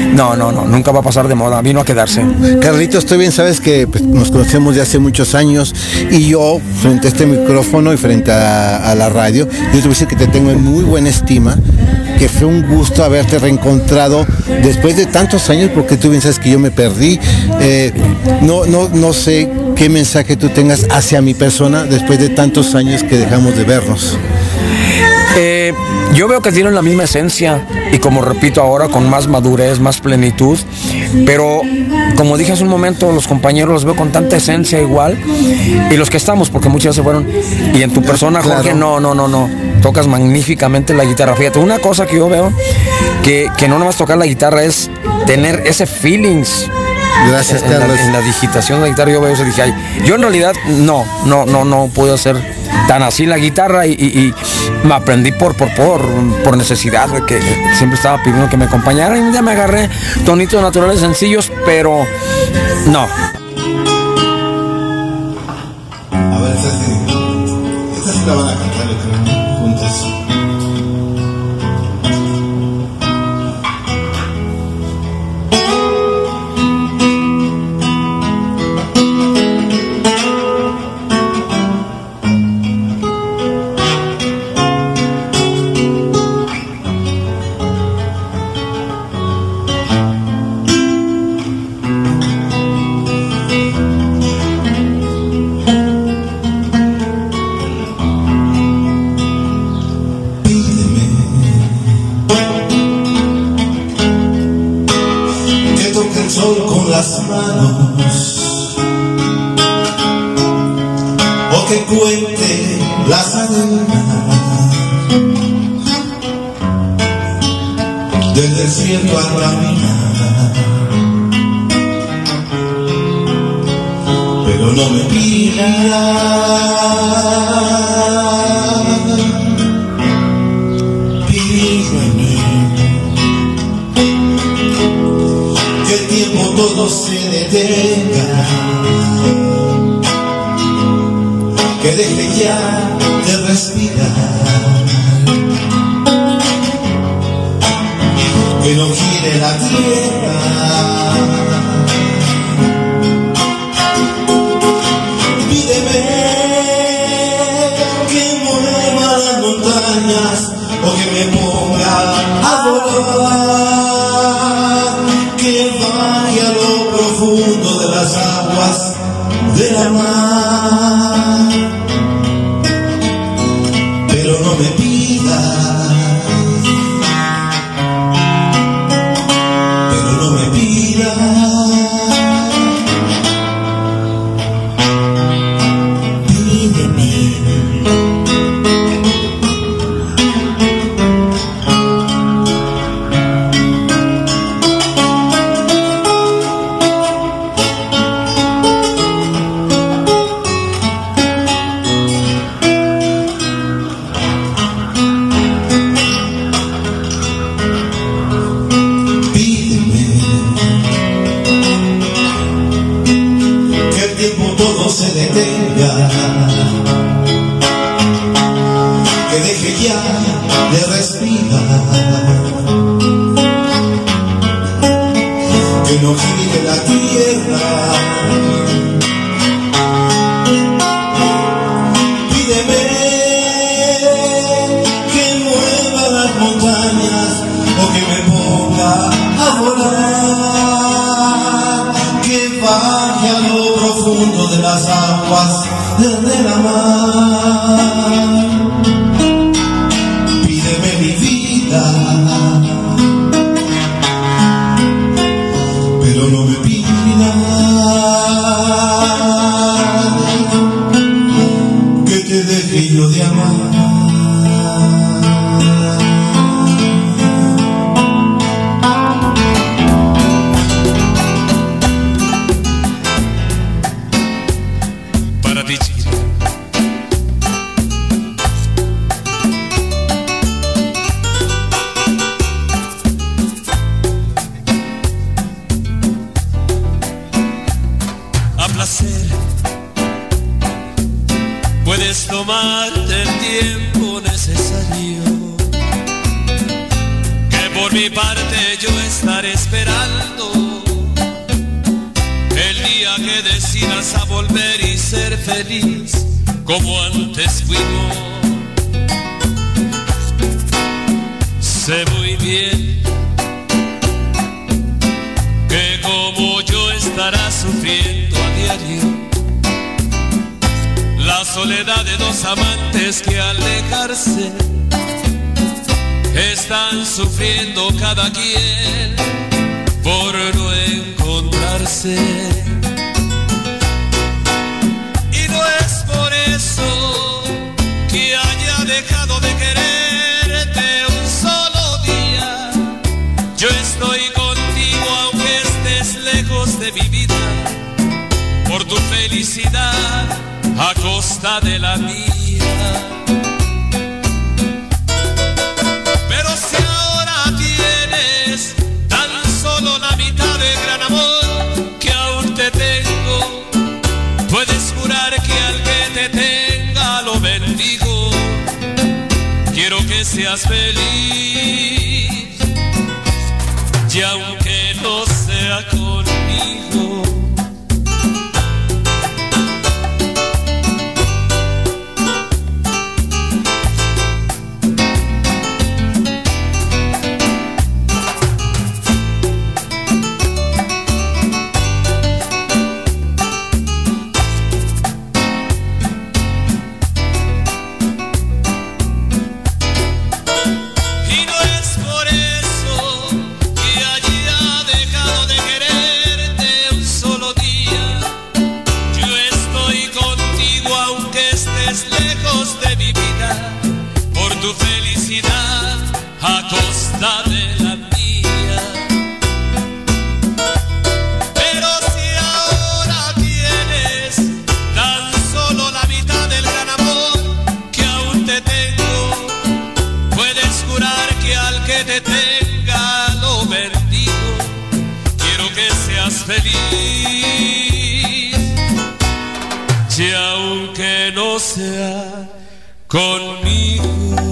no, no, no, nunca va a pasar de moda, vino a quedarse. Carlitos, estoy bien, sabes que pues, nos conocemos de hace muchos años y yo frente a este micrófono y frente a, a la radio, yo te voy a decir que te tengo en muy buena estima, que fue un gusto haberte reencontrado después de tantos años, porque tú bien sabes que yo me perdí. Eh, no, no, no sé qué mensaje tú tengas hacia mi persona después de tantos años que dejamos de vernos. Eh, yo veo que tienen la misma esencia y, como repito ahora, con más madurez, más plenitud, pero como dije hace un momento, los compañeros los veo con tanta esencia igual, y los que estamos, porque muchos ya se fueron, y en tu persona, Jorge, claro. no, no, no, no, tocas magníficamente la guitarra. Fíjate, una cosa que yo veo, que, que no nomás tocar la guitarra es tener ese feelings. Gracias, en, Carlos. En la, en la digitación de la guitarra yo veo eso y dije, ay, yo en realidad no, no, no, no puedo hacer tan así la guitarra, y, y, y me aprendí por, por, por, por necesidad, de que siempre estaba pidiendo que me acompañara, y un día me agarré tonitos naturales sencillos, pero no. A ver, esta sí, esta sí la van a cantar, yo creo, juntos. Que cuente las arenas del desierto a la mina, pero no me pida pídeme que el tiempo todo se detenga, que deje ya de respirar, que no gire la tierra, pídeme que mueva las montañas o que me ponga a volar, que vaya a lo profundo de las aguas de la mar. Pero no me pidas, pero no me pidas, pídeme. Se detenga, que deje ya de respirar, que no gire la tierra, pídeme que mueva las montañas o que me ponga a volar, que vaya a lo profundo de las aguas de la mar. Pídeme mi vida, pero no me pidas que te deje yo de amar. Puedes tomarte el tiempo necesario, que Por mi parte yo estaré esperando el día que decidas a volver y ser feliz como antes fuimos. Sé muy bien que como yo estarás sufriendo a diario la soledad de dos amantes que al dejarse están sufriendo cada quien por no encontrarse. Y no es por eso que haya dejado de quererte un solo día. Yo estoy contigo aunque estés lejos de mi vida, por tu felicidad a costa de la mía. Pero si ahora tienes tan solo la mitad del gran amor que aún te tengo, puedes jurar que al que te tenga lo bendigo. Quiero que seas feliz, y aunque no sea conmigo. A costa de la mía. Pero si ahora tienes tan solo la mitad del gran amor que aún te tengo, puedes jurar que al que te tenga lo bendigo. Quiero que seas feliz, y aunque no sea conmigo.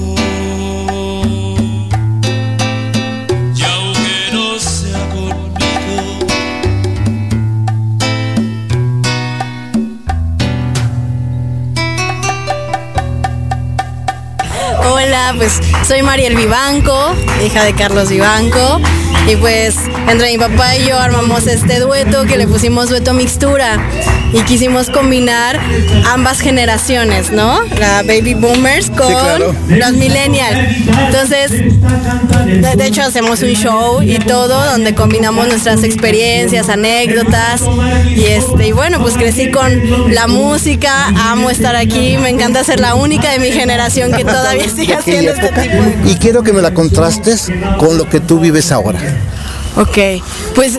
Hola, pues soy Mariel Vivanco, hija de Carlos Vivanco, y pues entre mi papá y yo armamos este dueto que le pusimos dueto mixtura y quisimos combinar ambas generaciones, ¿no? La baby boomers con sí, claro. los millennials. Entonces, de, de hecho hacemos un show y todo donde combinamos nuestras experiencias, anécdotas y este y bueno, pues crecí con la música, amo estar aquí, me encanta ser la única de mi generación que todavía sigue haciendo este tipo de cosas. Y quiero que me la contrastes con lo que tú vives ahora. Ok, pues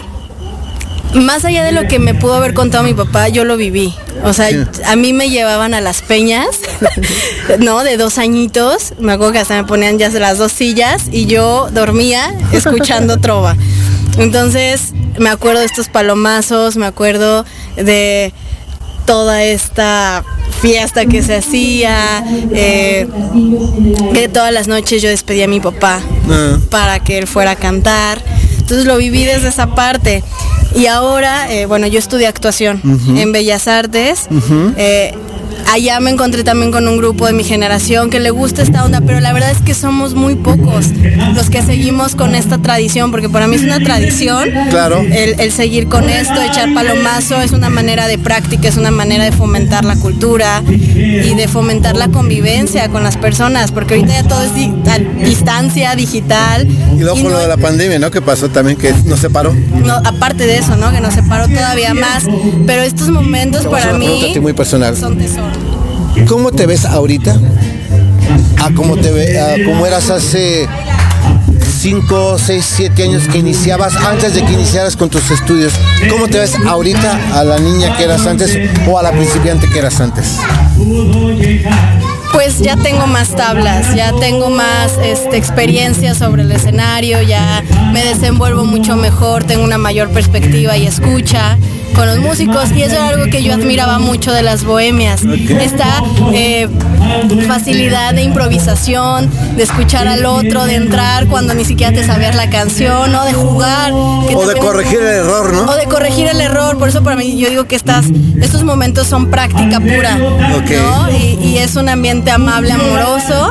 más allá de lo que me pudo haber contado mi papá, yo lo viví. O sea, sí. A mí me llevaban a las peñas, ¿no? De dos añitos. Me acuerdo que hasta me ponían ya las dos sillas y yo dormía escuchando trova. Entonces, me acuerdo de estos palomazos, me acuerdo de toda esta fiesta que se hacía, eh, que todas las noches yo despedía a mi papá uh. para que él fuera a cantar. Entonces lo viví desde esa parte. Y ahora, eh, bueno, yo estudié actuación uh-huh. en Bellas Artes. Uh-huh. Eh, allá me encontré también con un grupo de mi generación que le gusta esta onda, pero la verdad es que somos muy pocos los que seguimos con esta tradición, porque para mí es una tradición. Claro. El, el seguir con esto, echar palomazo, es una manera de práctica, es una manera de fomentar la cultura y de fomentar la convivencia con las personas, porque ahorita ya todo es di- a distancia, digital. Y luego con no, lo de la pandemia, ¿no? Que pasó también, que nos separó. No, aparte de eso, ¿no? Que nos separó todavía más, pero estos momentos Te para mí muy personal. son tesoro. ¿Cómo te ves ahorita? A cómo te ve, a cómo eras hace cinco, seis, siete años que iniciabas, antes de que iniciaras con tus estudios. ¿Cómo te ves ahorita a la niña que eras antes o a la principiante que eras antes? Pues ya tengo más tablas, ya tengo más este, experiencia sobre el escenario, ya me desenvuelvo mucho mejor, tengo una mayor perspectiva y escucha. con los músicos, y eso era algo que yo admiraba mucho de las bohemias. Okay. Esta eh, facilidad de improvisación, de escuchar al otro, de entrar cuando ni siquiera te sabías la canción, ¿no? De jugar. Que o de corregir el error, ¿no? O de corregir el error, por eso para mí yo digo que estas, estos momentos son práctica pura, okay. ¿no? Y, y es un ambiente amable, amoroso,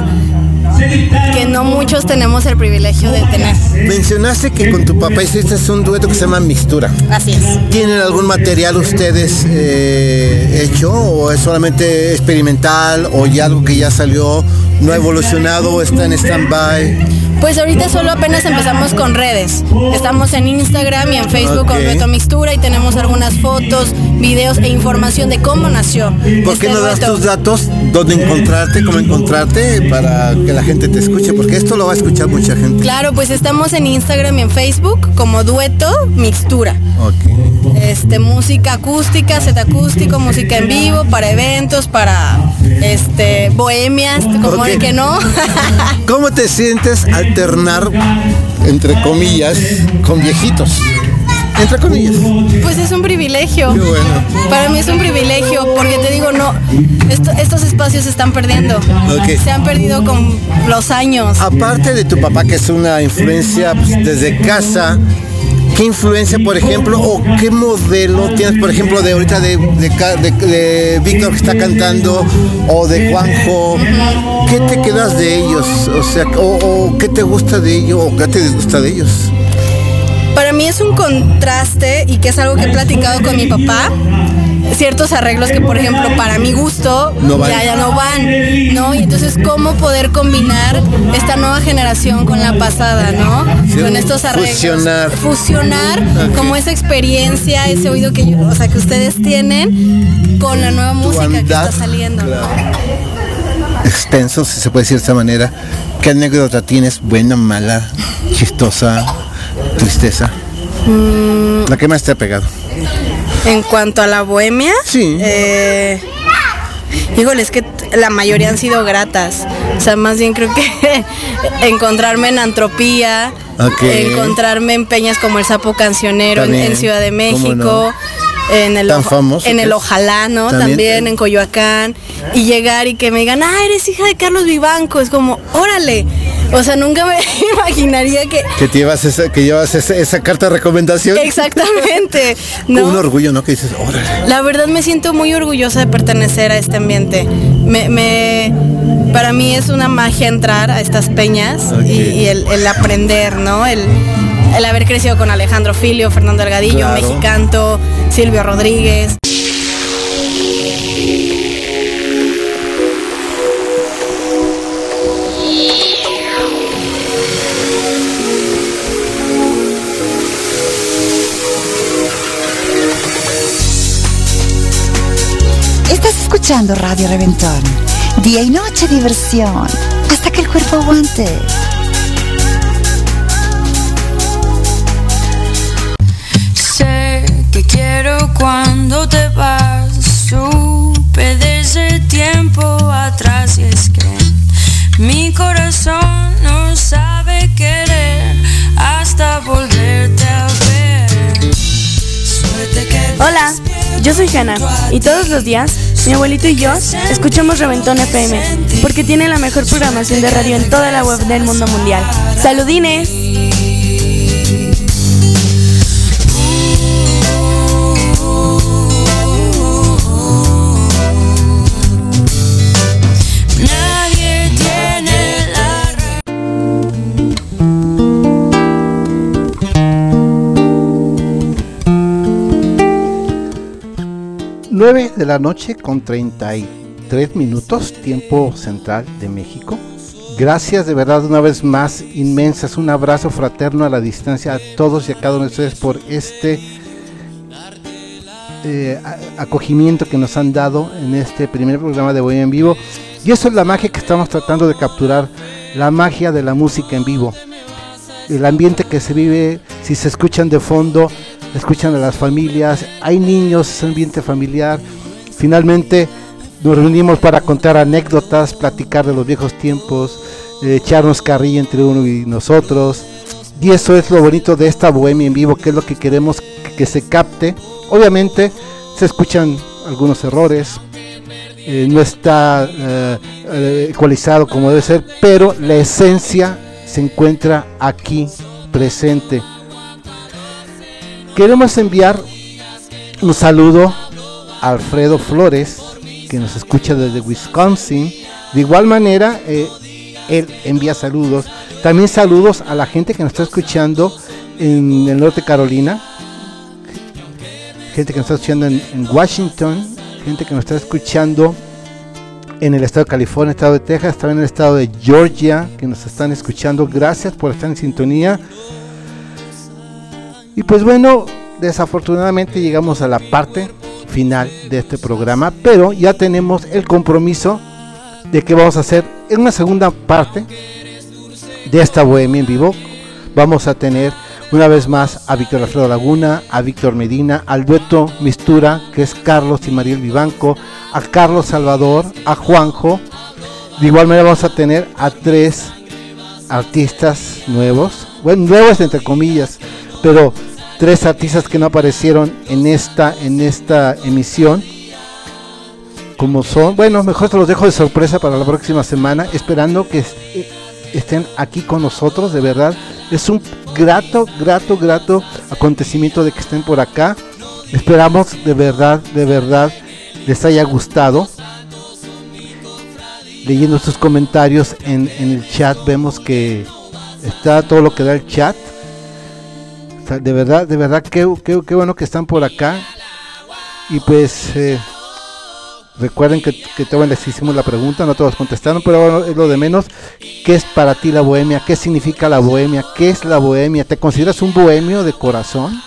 que no muchos tenemos el privilegio de tener. Mencionaste que con tu papá hiciste un dueto que se llama Mixtura. Así es. ¿Tienen algún material ustedes eh, hecho o es solamente experimental o ya algo que ya salió, no ha evolucionado o está en stand-by? Pues ahorita solo apenas empezamos con redes. Estamos en Instagram y en Facebook okay. con Dueto Mixtura y tenemos algunas fotos, videos e información de cómo nació. ¿Por este qué no das dueto? tus datos? ¿Dónde encontrarte? ¿Cómo encontrarte? Para que la gente te escuche, porque esto lo va a escuchar mucha gente. Claro, pues estamos en Instagram y en Facebook como Dueto Mixtura. Okay. Este, música acústica, set acústico, música en vivo, para eventos, para este, bohemias, como okay. el que no. ¿Cómo te sientes alternar, entre comillas, con viejitos? Entre comillas. Pues es un privilegio. Qué bueno. Para mí es un privilegio, porque te digo, no, esto, estos espacios se están perdiendo. Okay. Se han perdido con los años. Aparte de tu papá, que es una influencia pues, desde casa, ¿qué influencia, por ejemplo, o qué modelo tienes, por ejemplo, de ahorita de, de, de, de Víctor que está cantando, o de Juanjo? ¿Qué te quedas de ellos? O sea, o, o qué te gusta de ellos, o qué te disgusta de ellos. Para mí es un contraste, y que es algo que he platicado con mi papá. Ciertos arreglos que, por ejemplo, para mi gusto no ya, ya no van, ¿no? Y entonces, ¿cómo poder combinar esta nueva generación con la pasada, ¿no? Sí, con estos arreglos. Fusionar. Fusionar, okay. como esa experiencia, ese oído que yo, o sea, que ustedes tienen con la nueva música andad, que está saliendo. Claro. Extenso, si se puede decir de esta manera. ¿Qué anécdota tienes? Buena, mala, chistosa, tristeza. Mm. La que más te ha pegado. En cuanto a la bohemia, sí. Eh, híjole, es que la mayoría han sido gratas. O sea, más bien creo que encontrarme en Antropía, okay. encontrarme en peñas como el Sapo Cancionero en, en Ciudad de México, en el, tan famoso, en el Ojalá, ¿no? También, También en Coyoacán, y llegar y que me digan, ah, eres hija de Carlos Vivanco, es como, órale. O sea, nunca me imaginaría que... Que llevas esa, que llevas esa, esa carta de recomendación. Exactamente. ¿No? Un orgullo, ¿no? Que dices, órale. La verdad me siento muy orgullosa de pertenecer a este ambiente. Me, me, para mí es una magia entrar a estas peñas, okay. y, y el, el aprender, ¿no? El, el haber crecido con Alejandro Filio, Fernando Delgadillo, claro. Mexicanto, Silvio Rodríguez. Estás escuchando Radio Reventón. Día y noche diversión. Hasta que el cuerpo aguante. Sé que quiero cuando te vas. Supe desde tiempo atrás. Y es que mi corazón no sabe querer hasta volverte a ver. Suerte que Hola, yo soy Hanna y todos los días mi abuelito y yo escuchamos Reventón F M porque tiene la mejor programación de radio en toda la web del mundo mundial. ¡Saludines! nueve de la noche con treinta y tres minutos, tiempo central de México. Gracias de verdad una vez más inmensas, un abrazo fraterno a la distancia a todos y a cada uno de ustedes por este eh, acogimiento que nos han dado en este primer programa de Bohemia en Vivo. Y eso es la magia que estamos tratando de capturar, la magia de la música en vivo, el ambiente que se vive. Si se escuchan de fondo, escuchan a las familias, hay niños, es ambiente familiar. Finalmente nos reunimos para contar anécdotas, platicar de los viejos tiempos, eh, echarnos carrilla entre uno y nosotros, Y eso es lo bonito de esta bohemia en vivo, que es lo que queremos que, que se capte. Obviamente se escuchan algunos errores, eh, no está eh, eh, ecualizado como debe ser, pero la esencia se encuentra aquí presente. Queremos enviar un saludo a Alfredo Flores, que nos escucha desde Wisconsin. De igual manera, eh, él envía saludos. También saludos a la gente que nos está escuchando en el norte de Carolina, gente que nos está escuchando en, en Washington, gente que nos está escuchando en el estado de California, estado de Texas, también en el estado de Georgia, que nos están escuchando. Gracias por estar en sintonía. Y pues bueno, desafortunadamente llegamos a la parte final de este programa, pero ya tenemos el compromiso de que vamos a hacer en una segunda parte de esta bohemia en vivo. Vamos a tener una vez más a Víctor Alfredo Laguna, a Víctor Medina, al dueto Mistura, que es Carlos y Mariel Vivanco, a Carlos Salvador, a Juanjo. De igual manera vamos a tener a tres artistas nuevos, bueno, nuevos entre comillas, pero tres artistas que no aparecieron en esta en esta emisión, como son, bueno, mejor te los dejo de sorpresa para la próxima semana, esperando que est- estén aquí con nosotros. De verdad es un grato, grato, grato acontecimiento de que estén por acá. Esperamos de verdad, de verdad les haya gustado. Leyendo sus comentarios en, en el chat, vemos que está todo lo que da el chat. O sea, de verdad, de verdad, qué, qué, qué bueno que están por acá. Y pues eh, recuerden que, que todavía les hicimos la pregunta, no todos contestaron, pero bueno, es lo de menos. ¿Qué es para ti la bohemia? ¿Qué significa la bohemia? ¿Qué es la bohemia? ¿Te consideras un bohemio de corazón?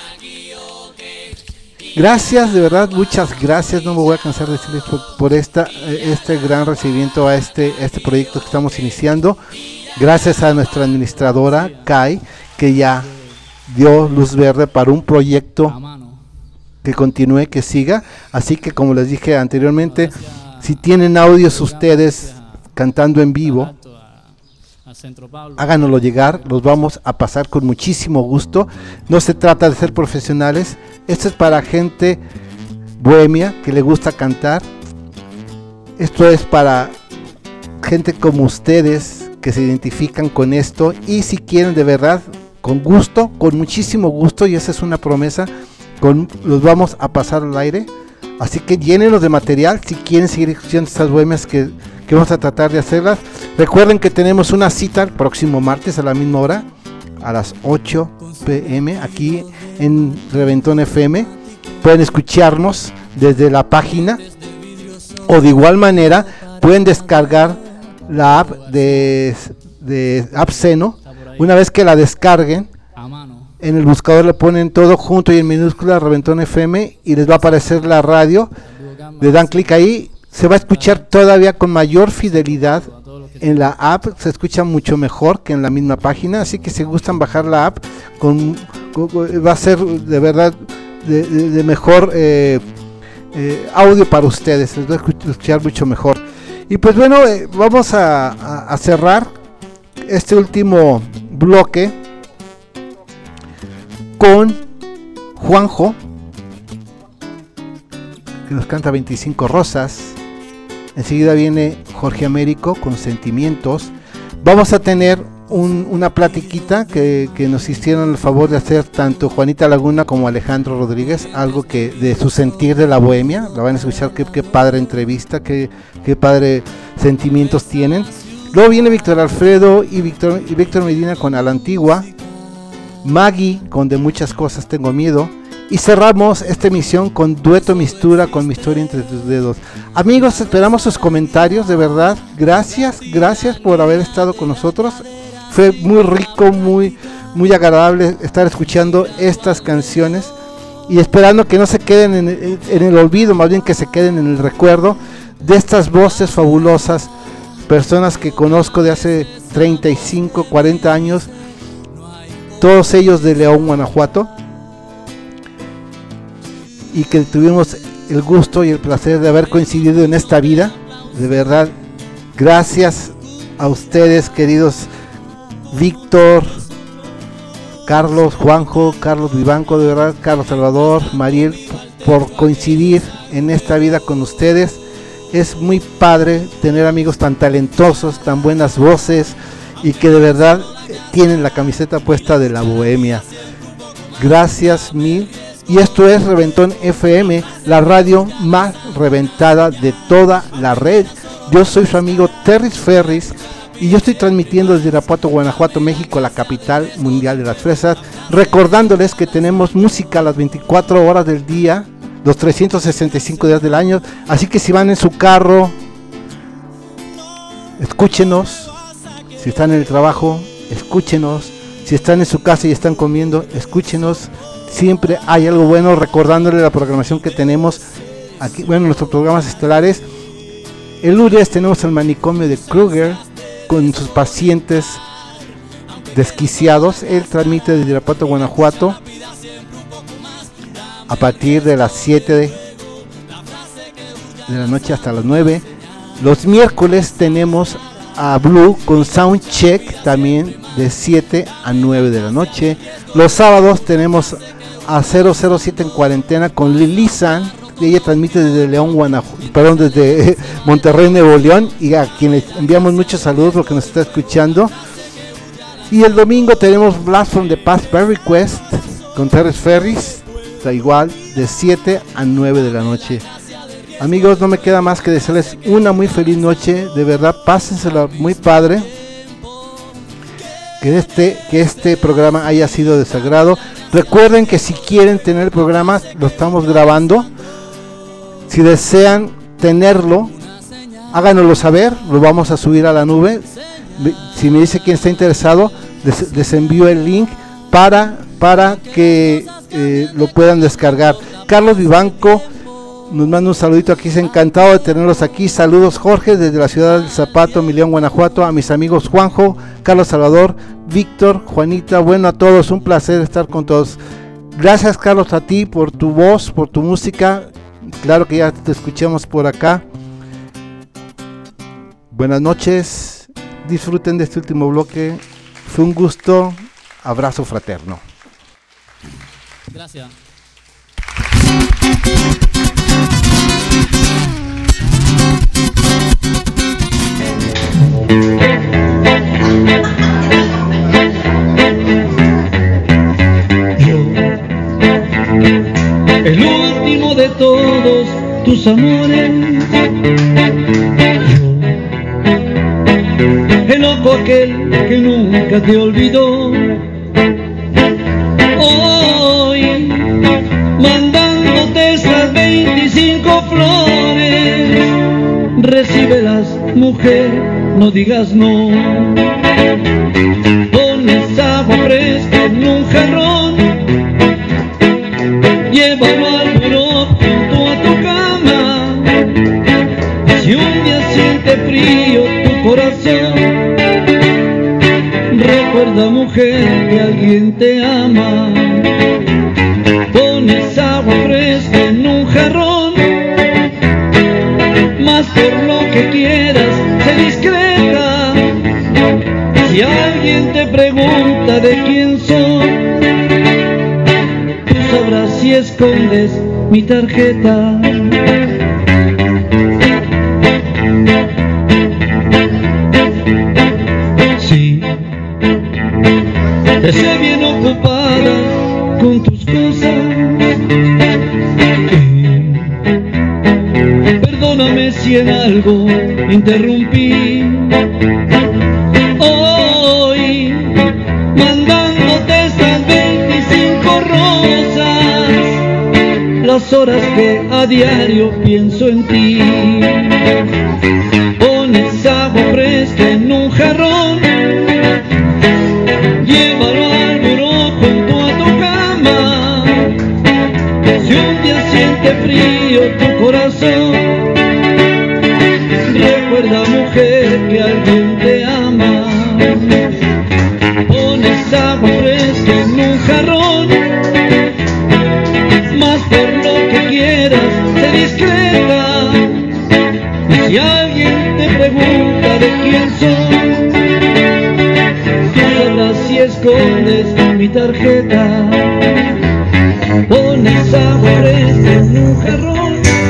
Gracias, de verdad, muchas gracias. No me voy a cansar de decirles por, por esta, este gran recibimiento a este, a este proyecto que estamos iniciando. Gracias a nuestra administradora, Kai, que ya dio luz verde para un proyecto que continúe, que siga. Así que, como les dije anteriormente, si tienen audios ustedes cantando en vivo, háganoslo llegar, los vamos a pasar con muchísimo gusto. No se trata de ser profesionales, esto es para gente bohemia que le gusta cantar. Esto es para gente como ustedes que se identifican con esto, y si quieren de verdad, con gusto, con muchísimo gusto, y esa es una promesa, con, los vamos a pasar al aire. Así que llénenos de material si quieren seguir escuchando estas bohemias que, que vamos a tratar de hacerlas. Recuerden que tenemos una cita el próximo martes a la misma hora, a las ocho pm, aquí en Reventón F M. Pueden escucharnos desde la página, o de igual manera pueden descargar la app de, de AppSeno. Una vez que la descarguen, en el buscador le ponen todo junto y en minúscula Reventón F M y les va a aparecer la radio. Le dan clic ahí, se va a escuchar todavía con mayor fidelidad. En la app se escucha mucho mejor que en la misma página, así que si gustan bajar la app, con, con, va a ser de verdad de, de, de mejor eh, eh, audio para ustedes, les va a escuchar mucho mejor. Y pues bueno, eh, vamos a, a, a cerrar este último bloque con Juanjo, que nos canta veinticinco Rosas. Enseguida viene Jorge Américo con Sentimientos. Vamos a tener un, una platiquita que, que nos hicieron el favor de hacer tanto Juanita Laguna como Alejandro Rodríguez, algo que de su sentir de la bohemia. La van a escuchar, qué, qué padre entrevista, qué, qué padre sentimientos tienen. Luego viene Víctor Alfredo y Víctor, y Víctor Medina con A la Antigua, Maggie con De Muchas Cosas Tengo Miedo, y cerramos esta emisión con Dueto Mistura con Mi Historia Entre Tus Dedos. Amigos, esperamos sus comentarios, de verdad, gracias, gracias por haber estado con nosotros. Fue muy rico, muy, muy agradable estar escuchando estas canciones y esperando que no se queden en el, en el olvido, más bien que se queden en el recuerdo de estas voces fabulosas, personas que conozco de hace treinta y cinco, cuarenta años, todos ellos de León, Guanajuato, y que tuvimos el gusto y el placer de haber coincidido en esta vida. De verdad, gracias a ustedes, queridos Víctor, Carlos, Juanjo, Carlos Vivanco, de verdad, Carlos Salvador, Mariel, por coincidir en esta vida con ustedes. Es muy padre tener amigos tan talentosos, tan buenas voces y que de verdad tienen la camiseta puesta de la bohemia. Gracias mil. Y esto es Reventón F M, la radio más reventada de toda la red. Yo soy su amigo Terry Ferris y yo estoy transmitiendo desde Irapuato, Guanajuato, México, la capital mundial de las fresas, recordándoles que tenemos música a las veinticuatro horas del día, los trescientos sesenta y cinco días del año. Así que si van en su carro, escúchenos. Si están en el trabajo, escúchenos. Si están en su casa y están comiendo, escúchenos. Siempre hay algo bueno, recordándole la programación que tenemos aquí, bueno, nuestros programas estelares. El lunes tenemos el manicomio de Kruger con sus pacientes desquiciados. Él transmite desde Irapuato, Guanajuato, a partir de las siete de, de la noche hasta las nueve. Los miércoles tenemos a Blue con Soundcheck, también de siete a nueve de la noche. Los sábados tenemos a cero cero siete en cuarentena con Lili San. Ella transmite desde León, Guanajuato, perdón, desde Monterrey, Nuevo León, y a quien les enviamos muchos saludos porque nos está escuchando. Y el domingo tenemos Blast from the Past by Request con Terry Ferris, da igual, de siete a nueve de la noche. Amigos, no me queda más que desearles una muy feliz noche, de verdad, pásensela muy padre. Que este, que este programa haya sido de su agrado. Recuerden que si quieren tener el programa, lo estamos grabando. Si desean tenerlo, háganoslo saber, lo vamos a subir a la nube. Si me dice quién está interesado, les, les envío el link para, para que eh, lo puedan descargar. Carlos Vivanco nos manda un saludito aquí, es encantado de tenerlos aquí. Saludos Jorge desde la ciudad del Zapato, León, Guanajuato, a mis amigos Juanjo, Carlos Salvador, Víctor, Juanita, bueno, a todos, un placer estar con todos. Gracias Carlos a ti por tu voz, por tu música, claro que ya te escuchamos por acá. Buenas noches, disfruten de este último bloque, fue un gusto, abrazo fraterno. Gracias. Yo, el último de todos tus amores, yo, el loco aquel que nunca te olvidó, hoy mandándote esas veinticinco flores, recíbelas, mujer, no digas no. Pones agua fresca en un jarrón, llévalo al buró junto a tu cama. Si un día siente frío tu corazón, recuerda, mujer, que alguien te ama. Pones agua fresca en un jarrón, más por lo que quieras, sé discreta. Si alguien te pregunta de quién soy, tú sabrás si escondes mi tarjeta. Sí, te sé bien ocupada con tus cosas. Perdóname si en algo interrumpí. Hoy, mandándote estas veinticinco rosas, las horas que a diario pienso en ti. Pones agua fresca en un jarrón, llévalo al buró junto a tu cama. Si un día siente frío tu corazón, recuerda, mujer, que alguien te ama. Pones agua fresca en un jarrón, más por lo que quieras, sé discreta. Y si tarjeta, pone sabores de un jarrón.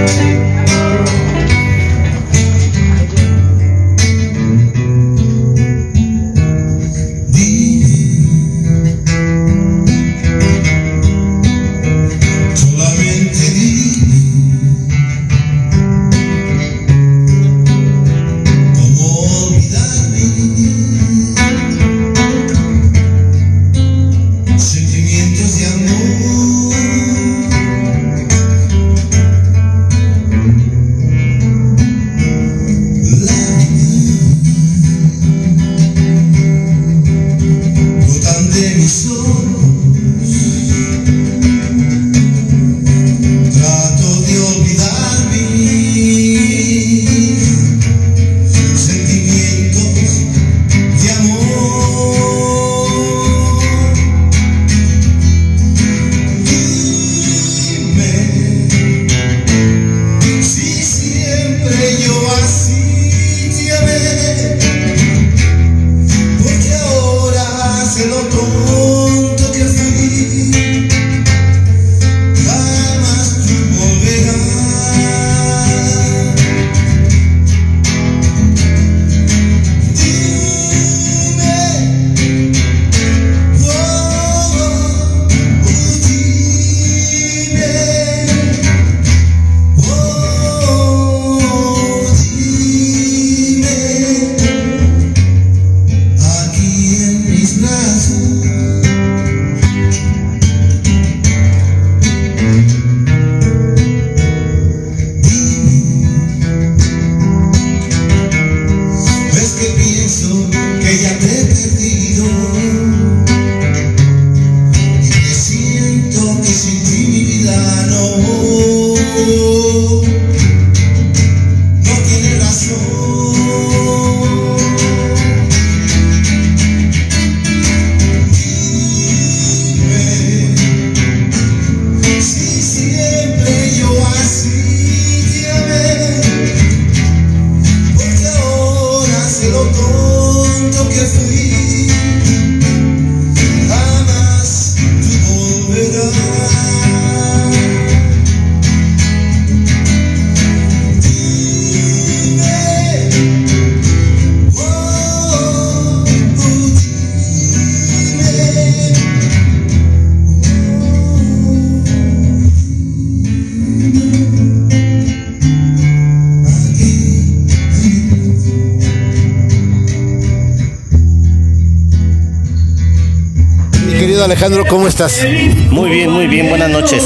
Alejandro, ¿cómo estás? Muy bien, muy bien, buenas noches.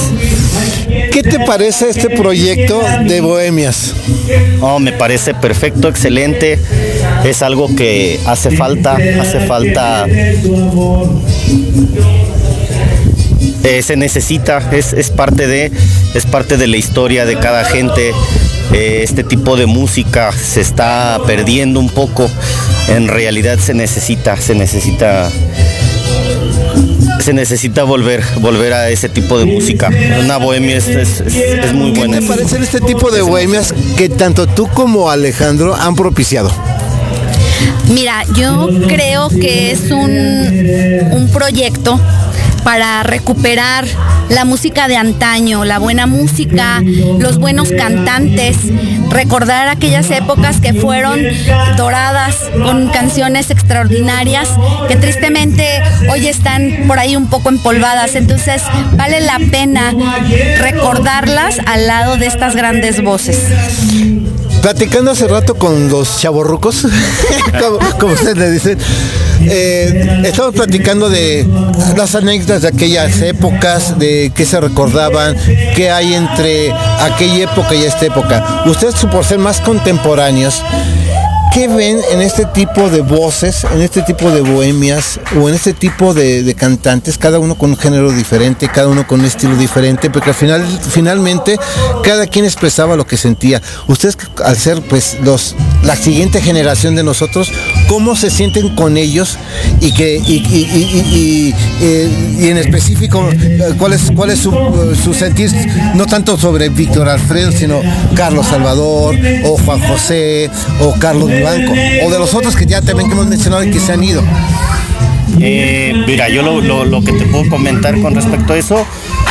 ¿Qué te parece este proyecto de Bohemias? Oh, me parece perfecto, excelente. Es algo que hace falta, hace falta. Eh, se necesita, es, es parte de, es parte de la historia de cada gente. Eh, este tipo de música se está perdiendo un poco. En realidad se necesita, se necesita. Se necesita volver, volver a ese tipo de música. Una bohemia es, es, es, es muy buena. ¿Qué te parecen este tipo de bohemias que tanto tú como Alejandro han propiciado? Mira, yo creo que es un, un proyecto para recuperar la música de antaño, la buena música, los buenos cantantes, recordar aquellas épocas que fueron doradas con canciones extraordinarias que tristemente hoy están por ahí un poco empolvadas. Entonces vale la pena recordarlas al lado de estas grandes voces. Platicando hace rato con los chavorrucos, como, como ustedes le dicen, eh, estamos platicando de las anécdotas de aquellas épocas, de qué se recordaban, qué hay entre aquella época y esta época. Ustedes, por ser más contemporáneos, ¿qué ven en este tipo de voces, en este tipo de bohemias o en este tipo de, de cantantes, cada uno con un género diferente, cada uno con un estilo diferente, porque al final, finalmente, cada quien expresaba lo que sentía? Ustedes, al ser pues los la siguiente generación de nosotros, ¿cómo se sienten con ellos? Y que y, y, y, y, y, y en específico, ¿cuál es, cuál es su, su sentir, no tanto sobre Víctor Alfredo, sino Carlos Salvador, o Juan José, o Carlos Blanco, o de los otros que ya también que hemos mencionado y que se han ido? Eh, mira, yo lo, lo, lo que te puedo comentar con respecto a eso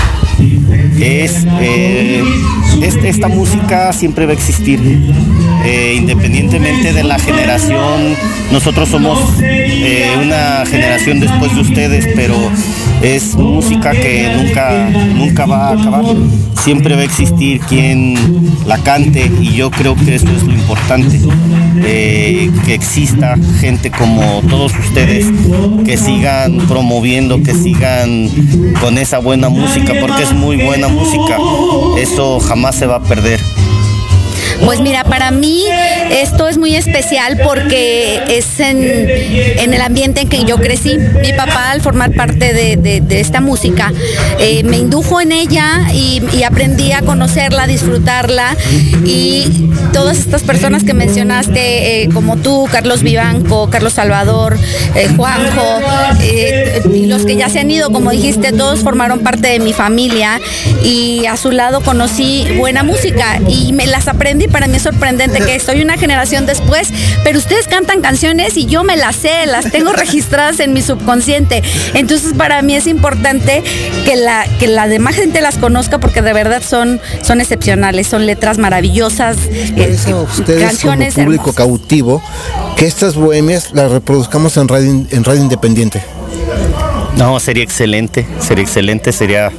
es, eh, es esta música siempre va a existir, eh, independientemente de la generación. Nosotros somos eh, una generación después de ustedes, pero es música que nunca, nunca va a acabar. Siempre va a existir quien la cante, y yo creo que eso es lo importante, eh, que exista gente como todos ustedes que sigan promoviendo, que sigan con esa buena música, porque es muy buena música, eso jamás se va a perder. Pues mira, para mí esto es muy especial porque es en, en el ambiente en que yo crecí. Mi papá, al formar parte de, de, de esta música, eh, me indujo en ella y, y aprendí a conocerla, a disfrutarla, y todas estas personas que mencionaste, eh, como tú, Carlos Vivanco, Carlos Salvador, eh, Juanjo, eh, y los que ya se han ido, como dijiste, todos formaron parte de mi familia, y a su lado conocí buena música y me las aprendí. Para mí es sorprendente que estoy una generación después, pero ustedes cantan canciones y yo me las sé, las tengo registradas en mi subconsciente. Entonces para mí es importante que la, que la demás gente las conozca, porque de verdad son, son excepcionales, son letras maravillosas, eh, ustedes canciones como público hermosas. cautivo, que estas bohemias las reproduzcamos en radio, en radio independiente. No, sería excelente, sería excelente, sería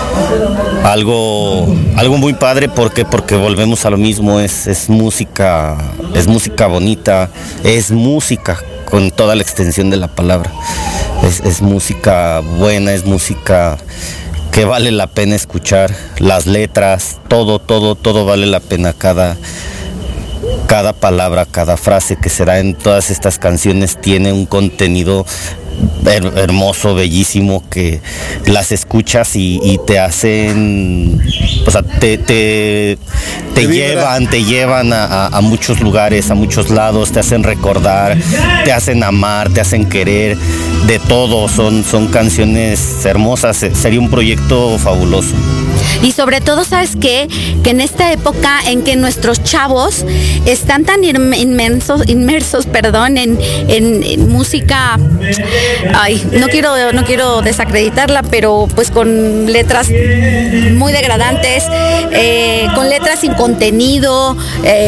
algo, algo muy padre, porque, porque volvemos a lo mismo, es, es música, es música bonita, es música con toda la extensión de la palabra, es, es música buena, es música que vale la pena escuchar, las letras, todo, todo, todo vale la pena, cada, cada palabra, cada frase que se da en todas estas canciones tiene un contenido her- hermoso, bellísimo, que las escuchas y, y te hacen, o sea, te, te, te llevan, te llevan a, a, a muchos lugares, a muchos lados, te hacen recordar, te hacen amar, te hacen querer, de todo, son, son canciones hermosas, sería un proyecto fabuloso. Y sobre todo, ¿sabes qué? Que en esta época en que nuestros chavos están tan inmensos, inmersos, perdón, en, en, en música, ay, no quiero, no quiero desacreditarla, pero pues con letras muy degradantes, eh, con letras sin contenido.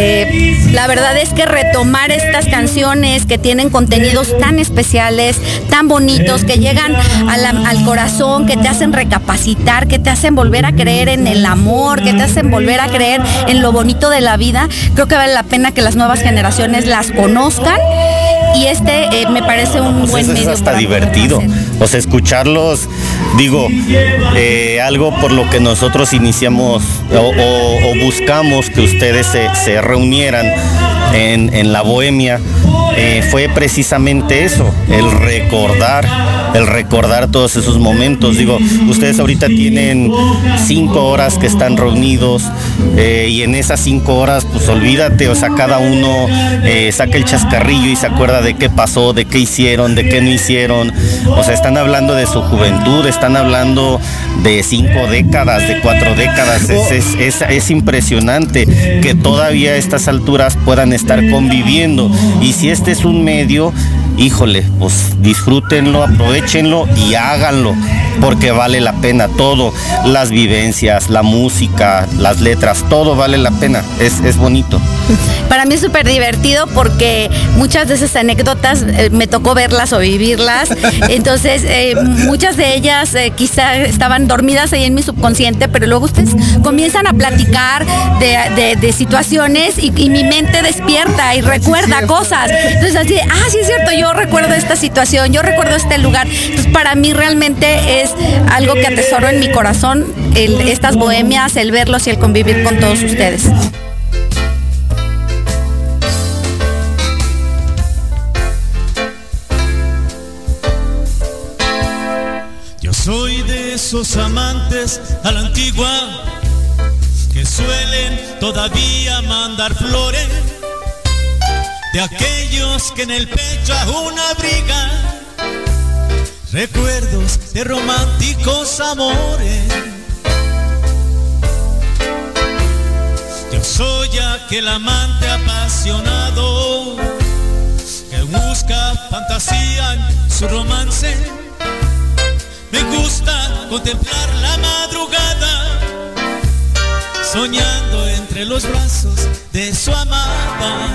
Eh, la verdad es que retomar estas canciones que tienen contenidos tan especiales, tan bonitos, que llegan a la, al corazón, que te hacen recapacitar, que te hacen volver a creer en el amor, que te hacen volver a creer en lo bonito de la vida, creo que vale la pena que las nuevas generaciones las conozcan, y este eh, me parece un Pues buen eso medio. es hasta para divertido, o sea, escucharlos, digo, eh, algo por lo que nosotros iniciamos o, o, o buscamos que ustedes se, se reunieran en, en la Bohemia, eh, fue precisamente eso, el recordar, el recordar todos esos momentos. Digo, ustedes ahorita tienen cinco horas que están reunidos, eh, y en esas cinco horas, pues olvídate, o sea, cada uno eh, saca el chascarrillo y se acuerda de qué pasó, de qué hicieron, de qué no hicieron. O sea, están hablando de su juventud, están hablando de cinco décadas, de cuatro décadas. Es, es, es, es impresionante que todavía a estas alturas puedan estar conviviendo. Y si este es un medio, híjole, pues disfrútenlo, aprovechenlo y háganlo, porque vale la pena todo, las vivencias, la música, las letras, todo vale la pena, es, es bonito. Para mí es súper divertido porque muchas de esas anécdotas eh, me tocó verlas o vivirlas, entonces eh, muchas de ellas eh, quizá estaban dormidas ahí en mi subconsciente, pero luego ustedes comienzan a platicar de, de, de situaciones y, y mi mente despierta y recuerda cosas. Entonces así, ah, sí es cierto, yo recuerdo esta situación, yo recuerdo este lugar. Entonces para mí realmente es algo que atesoro en mi corazón, el, estas bohemias, el verlos y el convivir con todos ustedes. Yo soy de esos amantes a la antigua que suelen todavía mandar flores, de aquellos que en el pecho aún abrigan recuerdos de románticos amores. Yo soy aquel amante apasionado que busca fantasía en su romance. Me gusta contemplar la madrugada, soñando entre los brazos de su amada.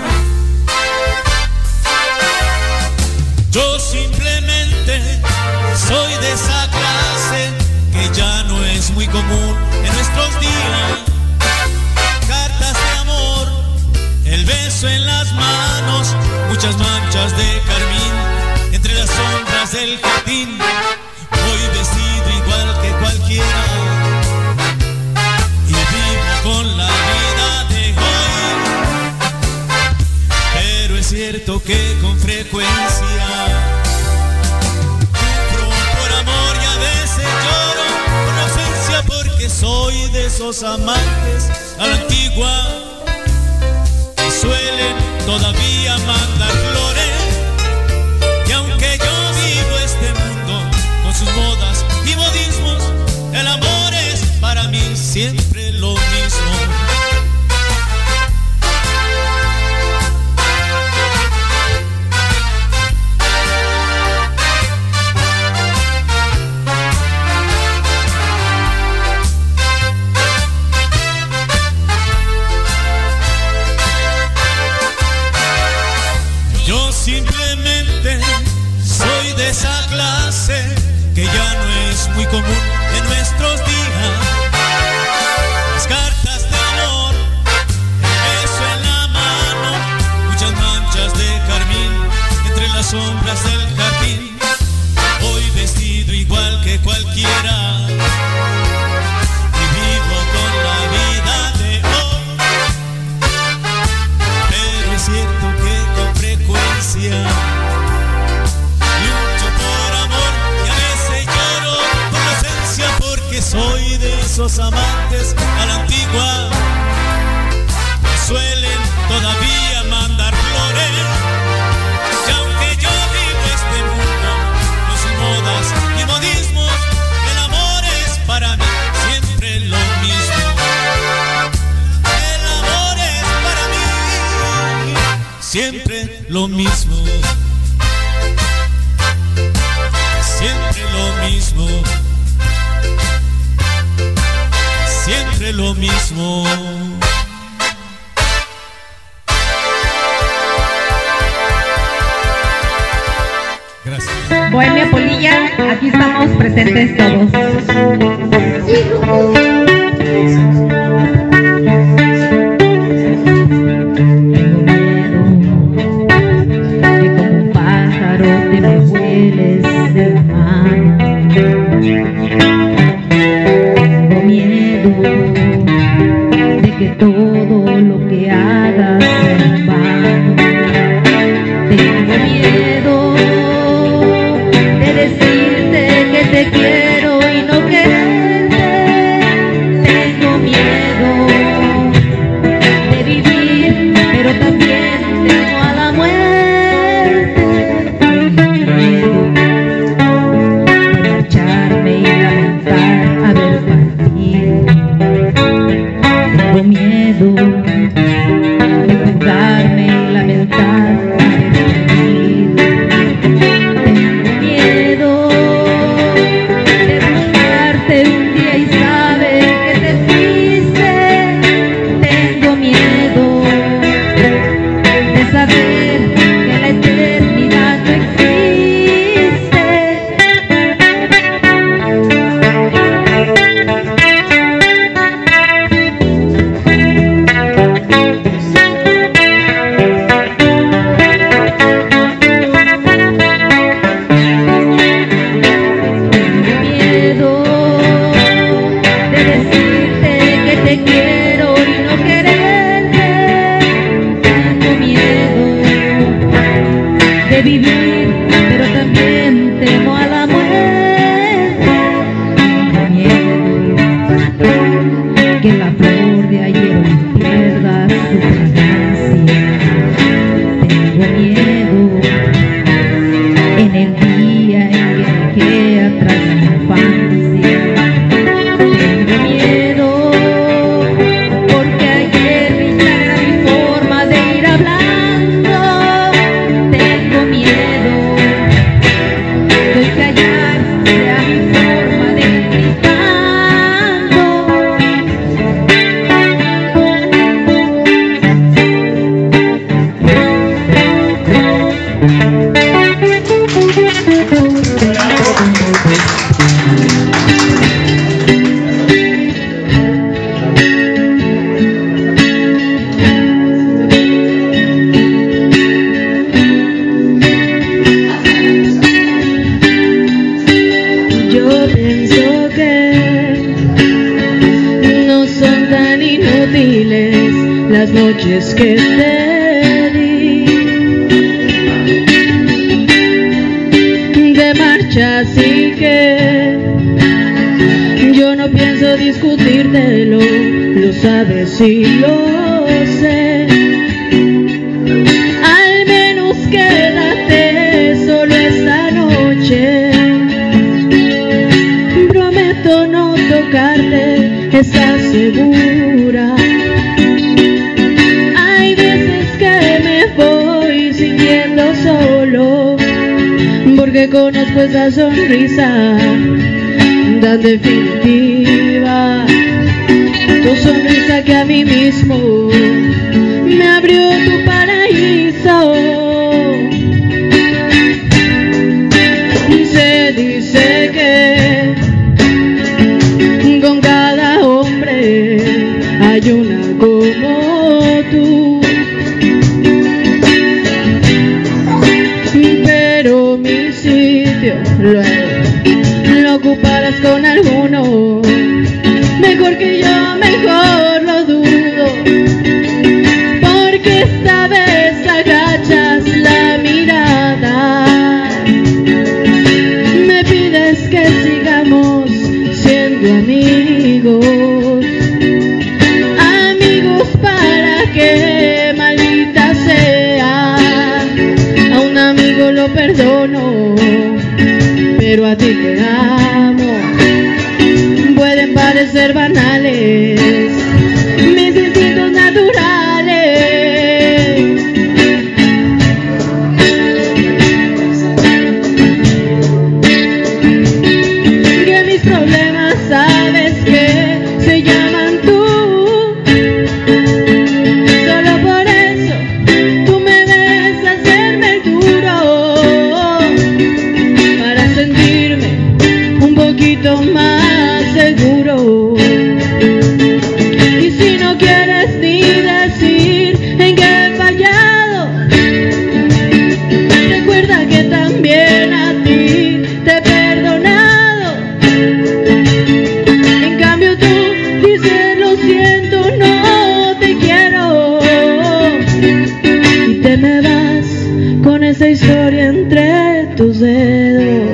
Yo simplemente soy de esa clase que ya no es muy común en nuestros días. Cartas de amor, el beso en las manos, muchas manchas de carmín entre las sombras del jardín. Voy vestido igual que cualquiera y vivo con la vida de hoy. Pero es cierto que con frecuencia sufro por amor y a veces lloro por ausencia, porque soy de esos amantes a la antigua que suelen todavía mandar flores. Y aunque yo vivo este mundo con sus modas y modismos, el amor es para mí siempre lo mismo. Yo simplemente soy de esa clase que ya no es muy común en nuestros días. Las cartas de amor, el beso en la mano, muchas manchas de carmín entre las sombras del jardín. Voy vestido igual que cualquiera y vivo con la vida de hoy. Pero es cierto que con frecuencia lucho por amor y a veces lloro por la ausencia, porque soy de esos amantes a la antigua que suelen todavía mandar flores. Y aunque yo vivo este mundo con sus modas y modismos, el amor es para mí siempre lo mismo. El amor es para mí siempre lo mismo. Siempre lo mismo. Siempre lo mismo. Gracias. Bohemia Polilla, aquí estamos presentes todos. Te me hueles de la mano. Tengo miedo de que todo lo que hagas sea en vano. Tengo miedo de decirte que te quiero y no quererte. Tengo miedo de vivir, pero también temo a la muerte. Tengo miedo de juzgarme y lamentar haber perdido. Tengo miedo de buscarte un día y saber que te fuiste. Tengo miedo de saber que la eternidad no existe. Vivir, pero también temo a la muerte. Tengo miedo que la flor de ayer hoy pierda su fragancia. Tengo miedo en el día en que dejé atrás la infancia. Tengo miedo porque ayer mi forma de ir hablando. Tengo miedo noches que te di. De marcha, así que yo no pienso discutírtelo, lo sabes y lo sé. Al menos quédate solo esta noche. Prometo no tocarte, ¿estás segura? Hay veces que me voy sintiendo solo, porque conozco esa sonrisa tan definitiva, tu sonrisa que a mí mismo me abrió tu paraíso. Se dice que con cada hombre hay una como tú, pero mi sitio luego lo ocuparás con alguno, mejor que yo, mejor lo dudo, porque esta vez agachas la mirada, me pides que sigamos siendo amigos, amigos para que maldita sea, a un amigo lo perdono, pero a ti te amo. Pueden parecer banales mis instintos naturales, que mis problemas sabes que se llaman tú. Solo por eso tú me ves hacerme el duro, para sentirme un poquito más seguro. Y si no quieres ni decir en qué he fallado, recuerda que también a ti te he perdonado. En cambio tú dices lo siento, no te quiero, y te me vas con esa historia entre tus dedos.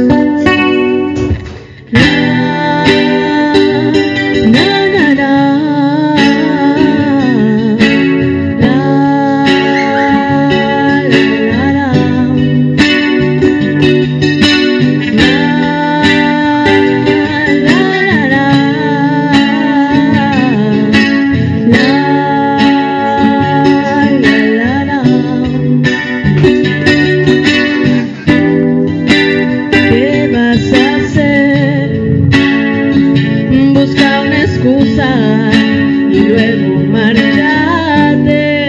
¿Qué vas a hacer? Busca una excusa y luego márchate,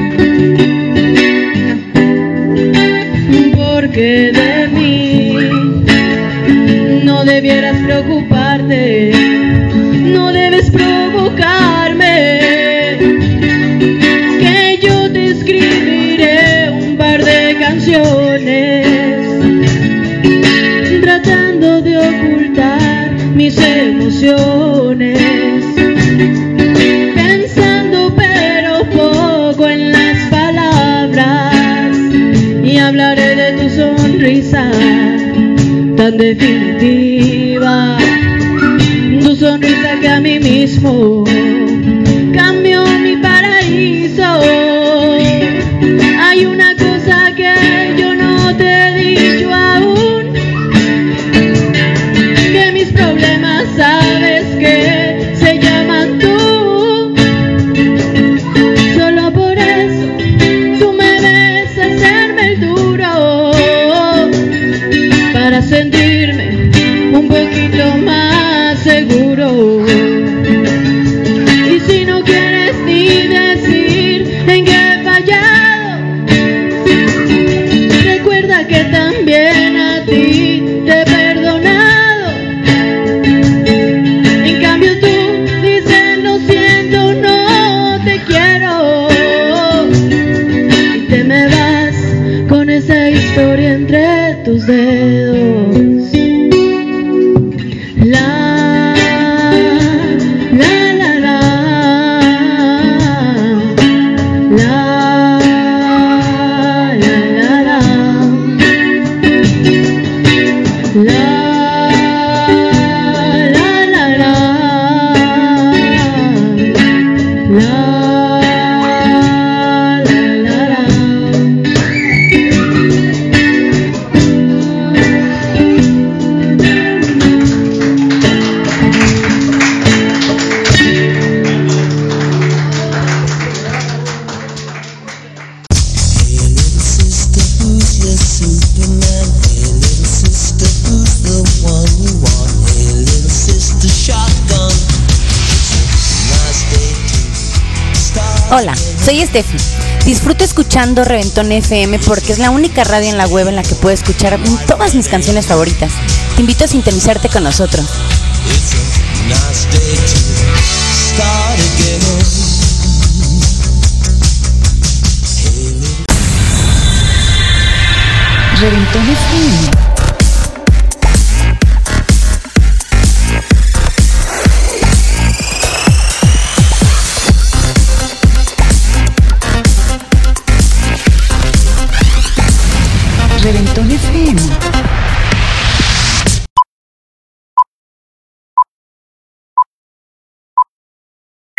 porque de mí no debieras preocuparte, no debes provocarme, que yo te escribiré un par de canciones tratando de ocultar mis emociones, pensando pero poco en las palabras, y hablaré de tu sonrisa tan definitiva, tu sonrisa que a mí mismo cambió mi paraíso. Hay una cosa que yo no te he dicho aún, que mis problemas sabes que se llaman tú. Solo por eso tú me ves hacerme el duro, para sentirme un poquito más seguro. Y si no quieres ni decir en qué he fallado, recuerda que también a ti te he perdonado. En cambio tú dices lo siento, no te quiero, y te me vas con esa historia entre tus dedos. La, la, la, la. Hola, soy Steffi. Disfruto escuchando Reventón F M porque es la única radio en la web en la que puedo escuchar todas mis canciones favoritas. Te invito a sintonizarte con nosotros. Reventón F M. Reventón F M.